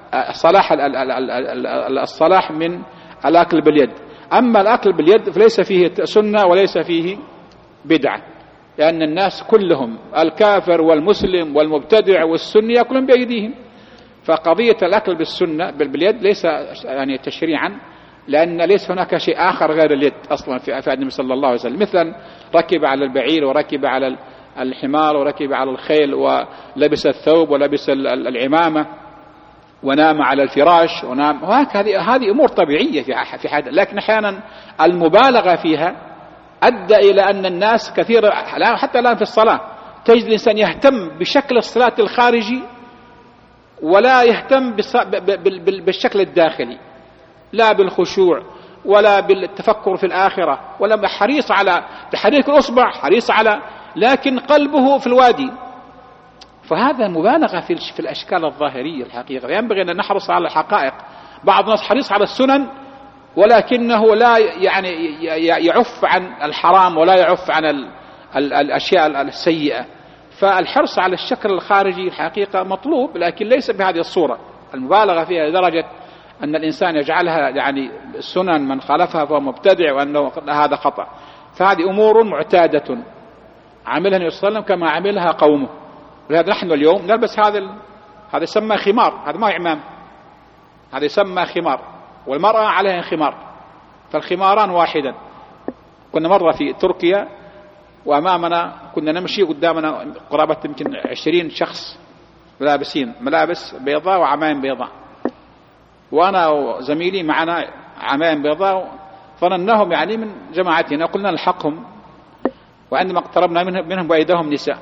الصلاح من الأكل باليد. أما الأكل باليد فليس فيه سنة وليس فيه بدعة، لأن الناس كلهم الكافر والمسلم والمبتدع والسني يأكلون بأيديهم. فقضية الأكل بالسنة باليد ليس يعني تشريعا، لأن ليس هناك شيء آخر غير اليد أصلا في النبي صلى الله عليه وسلم. مثلا ركب على البعير وركب على الحمار وركب على الخيل ولبس الثوب ولبس العمامة ونام على الفراش ونام، هذه أمور طبيعية في حاجة. لكن أحيانا المبالغة فيها أدى إلى أن الناس كثير حتى الآن في الصلاة تجد الإنسان يهتم بشكل الصلاة الخارجي ولا يهتم بالشكل الداخلي، لا بالخشوع ولا بالتفكر في الآخرة، ولا حريص على تحريك الأصبع، حريص على، لكن قلبه في الوادي. فهذا مبالغة في الأشكال الظاهرية الحقيقة. ينبغي أن نحرص على الحقائق. بعض الناس حريص على السنن ولكنه لا يعني يعف عن الحرام ولا يعف عن الأشياء السيئة. فالحرص على الشكل الخارجي الحقيقة مطلوب، لكن ليس بهذه الصورة المبالغة فيها لدرجة أن الإنسان يجعلها يعني السنن من خالفها فهو مبتدع وأنه هذا خطأ. فهذه أمور معتادة عملها النبي صلى الله عليه وسلم كما عملها قومه. ولهذا نحن اليوم نلبس هذا يسمى خمار، هذا ما هو عمام، هذا يسمى خمار، والمرأة عليها خمار، فالخماران واحدا. كنا مرة في تركيا وأمامنا كنا نمشي قدامنا قرابة يمكن 20 شخص لابسين ملابس بيضاء وعمائم بيضاء، وأنا وزميلي معنا عمائم بيضاء، ظنناهم يعني من جماعتنا، قلنا نلحقهم، وعندما اقتربنا منهم وإيدهم نساء.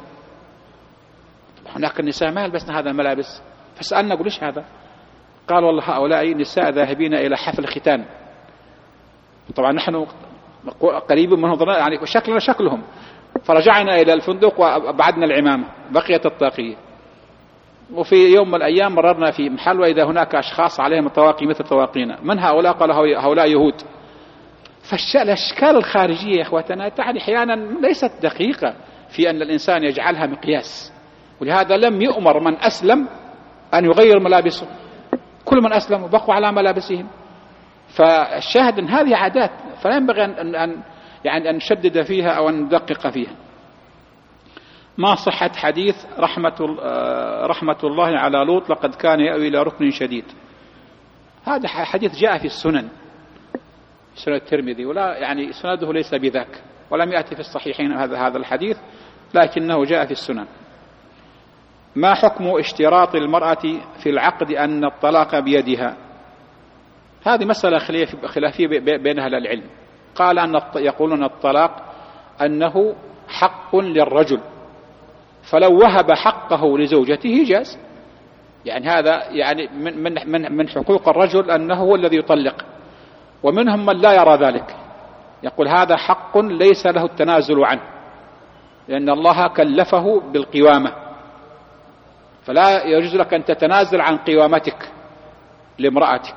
هناك النساء ما يلبسن هذا الملابس، فسألنا قل إيش هذا؟ قال والله هؤلاء نساء ذاهبين إلى حفل ختان. طبعا نحن قريب منهم يعني شكلنا شكلهم، فرجعنا إلى الفندق وأبعدنا العمامة، بقيت الطاقية. وفي يوم من الأيام مررنا في محل وإذا هناك أشخاص عليهم الطواقي مثل طواقينا. من هؤلاء؟ قال هؤلاء يهود. فالأشكال الخارجية يا إخوتنا تعني أحيانا ليست دقيقة في أن الإنسان يجعلها مقياس. ولهذا لم يؤمر من أسلم أن يغير ملابسه، كل من أسلم بقوا على ملابسهم. فالشاهد أن هذه عادات فلا ينبغي أن نشدد فيها أو أن ندقق فيها. ما صحة حديث رحمة الله على لوط لقد كان يأوي إلى ركن شديد؟ هذا حديث جاء في السنن، سنن الترمذي، ولا يعني سنده ليس بذاك، ولم يأتي في الصحيحين هذا الحديث، لكنه جاء في السنن. ما حكم اشتراط المرأة في العقد أن الطلاق بيدها؟ هذه مسألة خلافية بين أهل العلم. قال يقولون الطلاق أنه حق للرجل، فلو وهب حقه لزوجته جاز. يعني هذا يعني من حقوق الرجل أنه هو الذي يطلق. ومنهم من لا يرى ذلك، يقول هذا حق ليس له التنازل عنه، لأن الله كلفه بالقوامة، فلا يجوز لك أن تتنازل عن قوامتك لامرأتك.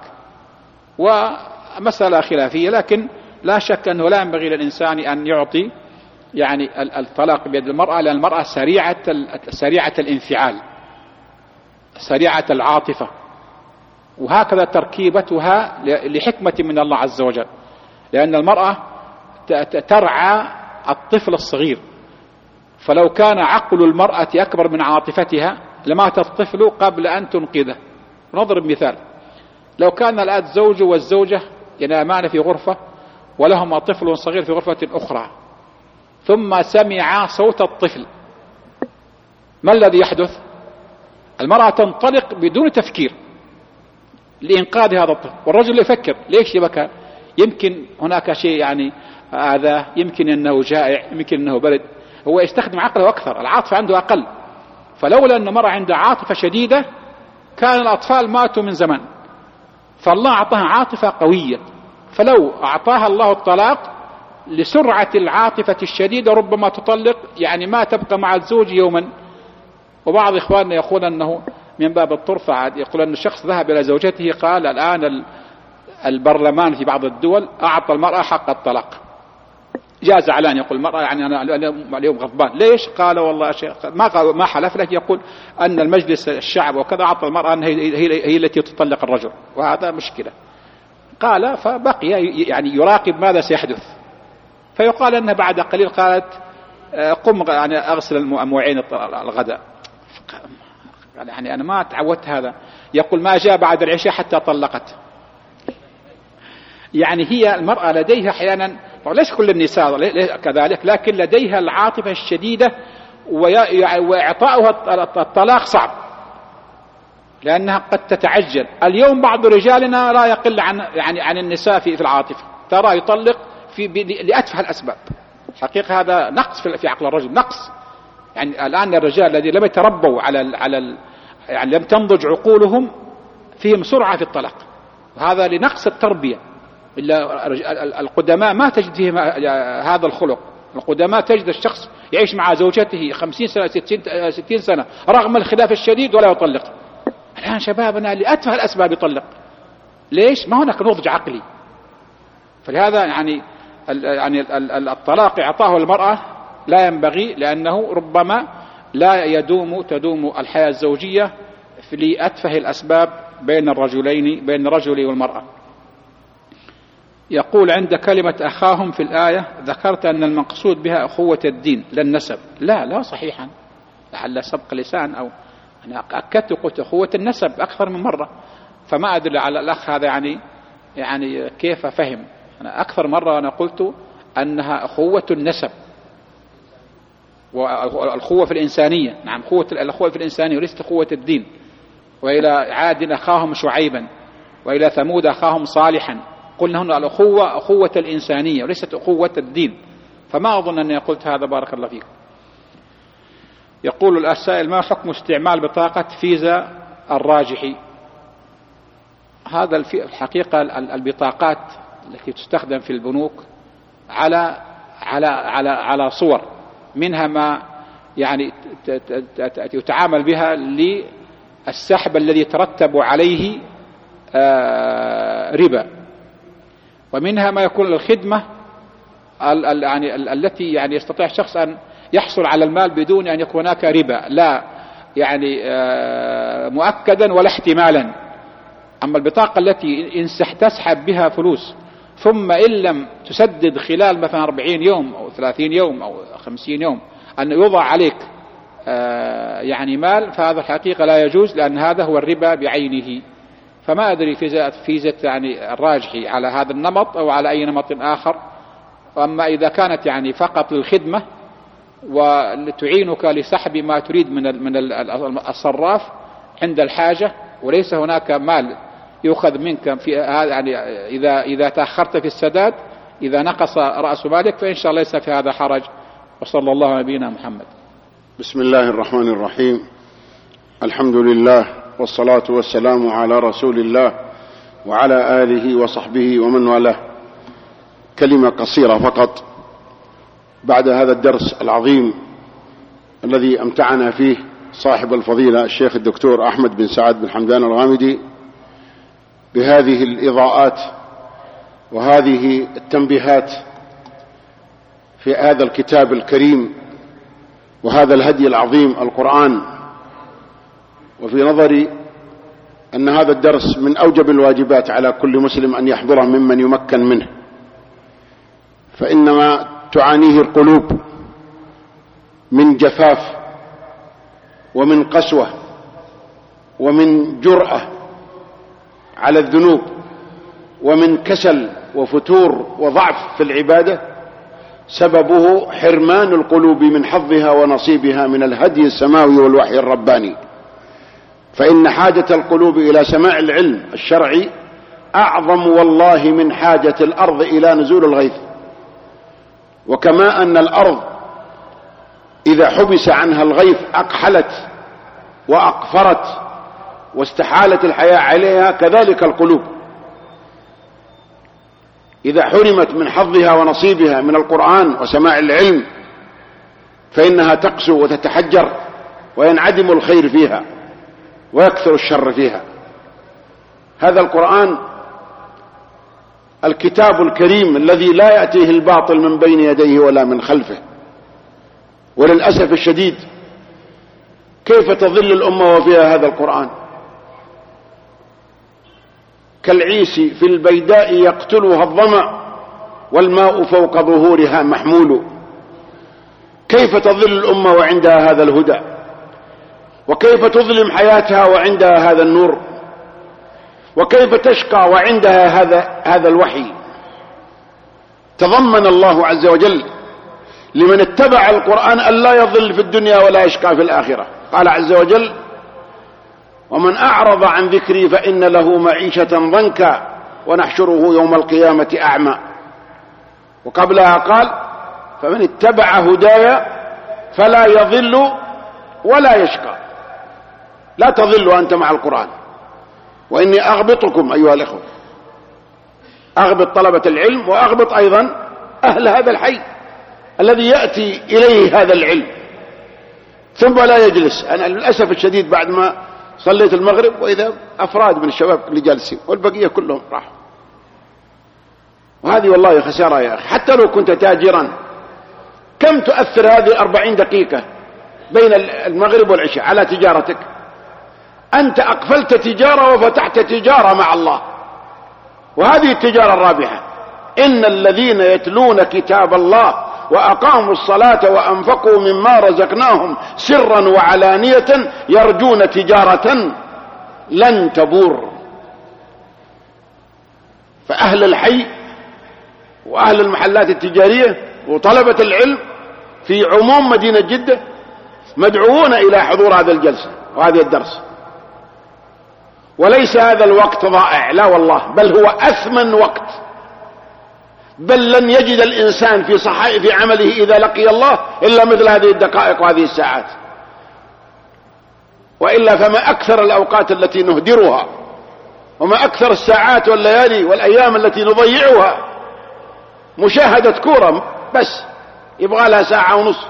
ومسألة خلافية، لكن لا شك أنه لا ينبغي للإنسان أن يعطي يعني الطلاق بيد المرأة، لأن المرأة سريعة الانفعال، سريعة العاطفة، وهكذا تركيبتها لحكمة من الله عز وجل، لأن المرأة ترعى الطفل الصغير، فلو كان عقل المرأة أكبر من عاطفتها لمات الطفل قبل أن تنقذه. نضرب مثال، لو كان الآن الزوج والزوجة ينامان في غرفة ولهما طفل صغير في غرفة أخرى، ثم سمع صوت الطفل، ما الذي يحدث؟ المرأة تنطلق بدون تفكير لإنقاذ هذا الطفل، والرجل يفكر ليش يبكى؟ يمكن هناك شيء يعني هذا، يمكن أنه جائع، يمكن أنه برد. هو يستخدم عقله أكثر، العاطفة عنده أقل. فلولا أن المرأة عندها عاطفة شديدة كان الأطفال ماتوا من زمان. فالله أعطاها عاطفة قوية، فلو أعطاها الله الطلاق لسرعة العاطفة الشديدة ربما تطلق، يعني ما تبقى مع الزوج يوما. وبعض إخواننا يقول أنه من باب الطرفة، يقول أن الشخص ذهب إلى زوجته قال الآن البرلمان في بعض الدول أعطى المرأة حق الطلاق، جاز علان. يقول المرأة يعني أنا اليوم غضبان، ليش؟ قال والله شيخ ما حلف لك، يقول أن المجلس الشعب وكذا أعطى المرأة أن هي التي تطلق الرجل، وهذا مشكلة. قال فبقي يعني يراقب ماذا سيحدث، فيقال أنها بعد قليل قالت قم يعني أغسل مواعين الغداء. يعني أنا ما تعودت هذا. يقول ما جاء بعد العشاء حتى طلقت. يعني هي المرأة لديها أحيانا، ليس كل النساء كذلك، لكن لديها العاطفة الشديدة، وإعطاؤها الطلاق صعب لأنها قد تتعجل. اليوم بعض رجالنا لا يقل عن النساء في العاطفة، ترى يطلق لأتفه الأسباب. حقيقة هذا نقص في عقل الرجل، نقص. يعني الآن الرجال الذين لم يتربوا يعني لم تنضج عقولهم، فيهم سرعة في الطلاق، وهذا لنقص التربية. إلا القدماء ما تجد فيهم هذا الخلق. القدماء تجد الشخص يعيش مع زوجته 50 سنة 60 سنة رغم الخلاف الشديد ولا يطلق. الآن شبابنا لأتفه الأسباب يطلق. ليش؟ ما هناك نضج عقلي. فلهذا يعني الطلاق إعطاه المرأة لا ينبغي، لأنه ربما لا تدوم الحياة الزوجية لأتفه الأسباب بين الرجلين، بين الرجل والمرأة. يقول: عند كلمة أخاهم في الآية ذكرت أن المقصود بها أخوة الدين لا النسب. لا صحيحا، لعل سبق لسان، أو أنا أكدت قلت أخوة النسب أكثر من مرة، فما أدري على الأخ هذا يعني كيف فهم. أنا أكثر مرة أنا قلت أنها أخوة النسب والأخوة في الإنسانية. نعم، الأخوة في الإنسانية وليست أخوة الدين. وإلى عاد أخاهم شعيبا وإلى ثمود أخاهم صالحا، قلنا هنا الأخوة أخوة الإنسانية وليست أخوة الدين. فما أظن أني قلت هذا، بارك الله فيك. يقول السائل: ما حكم استعمال بطاقة فيزا الراجحي؟ هذا الحقيقة البطاقات التي تستخدم في البنوك على صور، منها ما يعني يتعامل بها للسحب الذي يترتب عليه ربا، ومنها ما يكون الخدمة التي يعني يستطيع الشخص أن يحصل على المال بدون أن يكون هناك ربا، لا يعني مؤكدا ولا احتمالا. أما البطاقة التي إن تسحب بها فلوس ثم إن لم تسدد خلال مثلا 40 يوم أو 30 يوم أو 50 يوم أن يوضع عليك يعني مال، فهذا الحقيقة لا يجوز، لأن هذا هو الربا بعينه. فما أدري فيزة يعني الراجحي على هذا النمط أو على أي نمط آخر. وأما إذا كانت يعني فقط للخدمة وتعينك لسحب ما تريد من الصراف عند الحاجة، وليس هناك مال يؤخذ منك في هذا، يعني إذا تأخرت في السداد، إذا نقص رأس مالك، فإن شاء الله ليس في هذا حرج. وصلى الله على نبينا محمد. بسم الله الرحمن الرحيم. الحمد لله والصلاة والسلام على رسول الله وعلى آله وصحبه ومن والاه. كلمة قصيرة فقط بعد هذا الدرس العظيم الذي أمتعنا فيه صاحب الفضيلة الشيخ الدكتور أحمد بن سعد بن حمدان الغامدي بهذه الإضاءات وهذه التنبيهات في هذا الكتاب الكريم وهذا الهدي العظيم القرآن. وفي نظري أن هذا الدرس من أوجب الواجبات على كل مسلم أن يحضره ممن يمكن منه، فإنما تعانيه القلوب من جفاف ومن قسوة ومن جرأة على الذنوب ومن كسل وفتور وضعف في العبادة، سببه حرمان القلوب من حظها ونصيبها من الهدي السماوي والوحي الرباني. فإن حاجة القلوب إلى سماع العلم الشرعي أعظم والله من حاجة الأرض إلى نزول الغيث. وكما أن الأرض إذا حبس عنها الغيث أقحلت وأقفرت واستحالت الحياة عليها، كذلك القلوب إذا حرمت من حظها ونصيبها من القرآن وسماع العلم فإنها تقسو وتتحجر وينعدم الخير فيها ويكثر الشر فيها. هذا القرآن الكتاب الكريم الذي لا يأتيه الباطل من بين يديه ولا من خلفه. وللأسف الشديد كيف تظل الأمة وفيها هذا القرآن؟ كالعيس في البيداء يقتلها الظمأ والماء فوق ظهورها محمول. كيف تظل الأمة وعندها هذا الهدى؟ وكيف تظلم حياتها وعندها هذا النور؟ وكيف تشقى وعندها هذا الوحي؟ تضمن الله عز وجل لمن اتبع القرآن أن لا يضل في الدنيا ولا يشقى في الآخرة. قال عز وجل: ومن أعرض عن ذكري فإن له معيشة ضنكا ونحشره يوم القيامة أعمى. وقبلها قال: فمن اتبع هدايا فلا يضل ولا يشقى. لا تضل أنت مع القرآن. وإني أغبطكم أيها الإخوة، أغبط طلبة العلم وأغبط أيضا أهل هذا الحي الذي يأتي إليه هذا العلم ثم لا يجلس. أنا للأسف الشديد بعد ما صليت المغرب وإذا أفراد من الشباب اللي جالسين والبقية كلهم راحوا، وهذه والله خسارة يا أخي. حتى لو كنت تاجرا كم تؤثر هذه 40 دقيقة بين المغرب والعشاء على تجارتك؟ أنت أقفلت تجارة وفتحت تجارة مع الله، وهذه التجارة الرابحة. إن الذين يتلون كتاب الله وأقاموا الصلاة وأنفقوا مما رزقناهم سرا وعلانية يرجون تجارة لن تبور. فأهل الحي وأهل المحلات التجارية وطلبة العلم في عموم مدينة جدة مدعوون إلى حضور هذا الجلسة وهذا الدرس. وليس هذا الوقت ضائع، لا والله، بل هو أثمن وقت. بل لن يجد الإنسان في صحائف عمله إذا لقي الله إلا مثل هذه الدقائق وهذه الساعات، وإلا فما أكثر الأوقات التي نهدرها، وما أكثر الساعات والليالي والأيام التي نضيعها مشاهدة كورة بس، يبغى لها ساعة ونص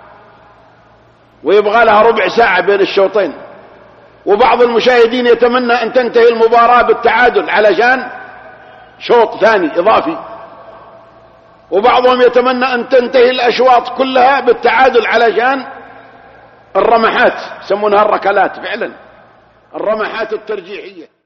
ويبغى لها ربع ساعة بين الشوطين، وبعض المشاهدين يتمنى أن تنتهي المباراة بالتعادل علشان شوط ثاني إضافي، وبعضهم يتمنى أن تنتهي الأشواط كلها بالتعادل علشان الرمحات، يسمونها الركلات، فعلا الرمحات الترجيحية.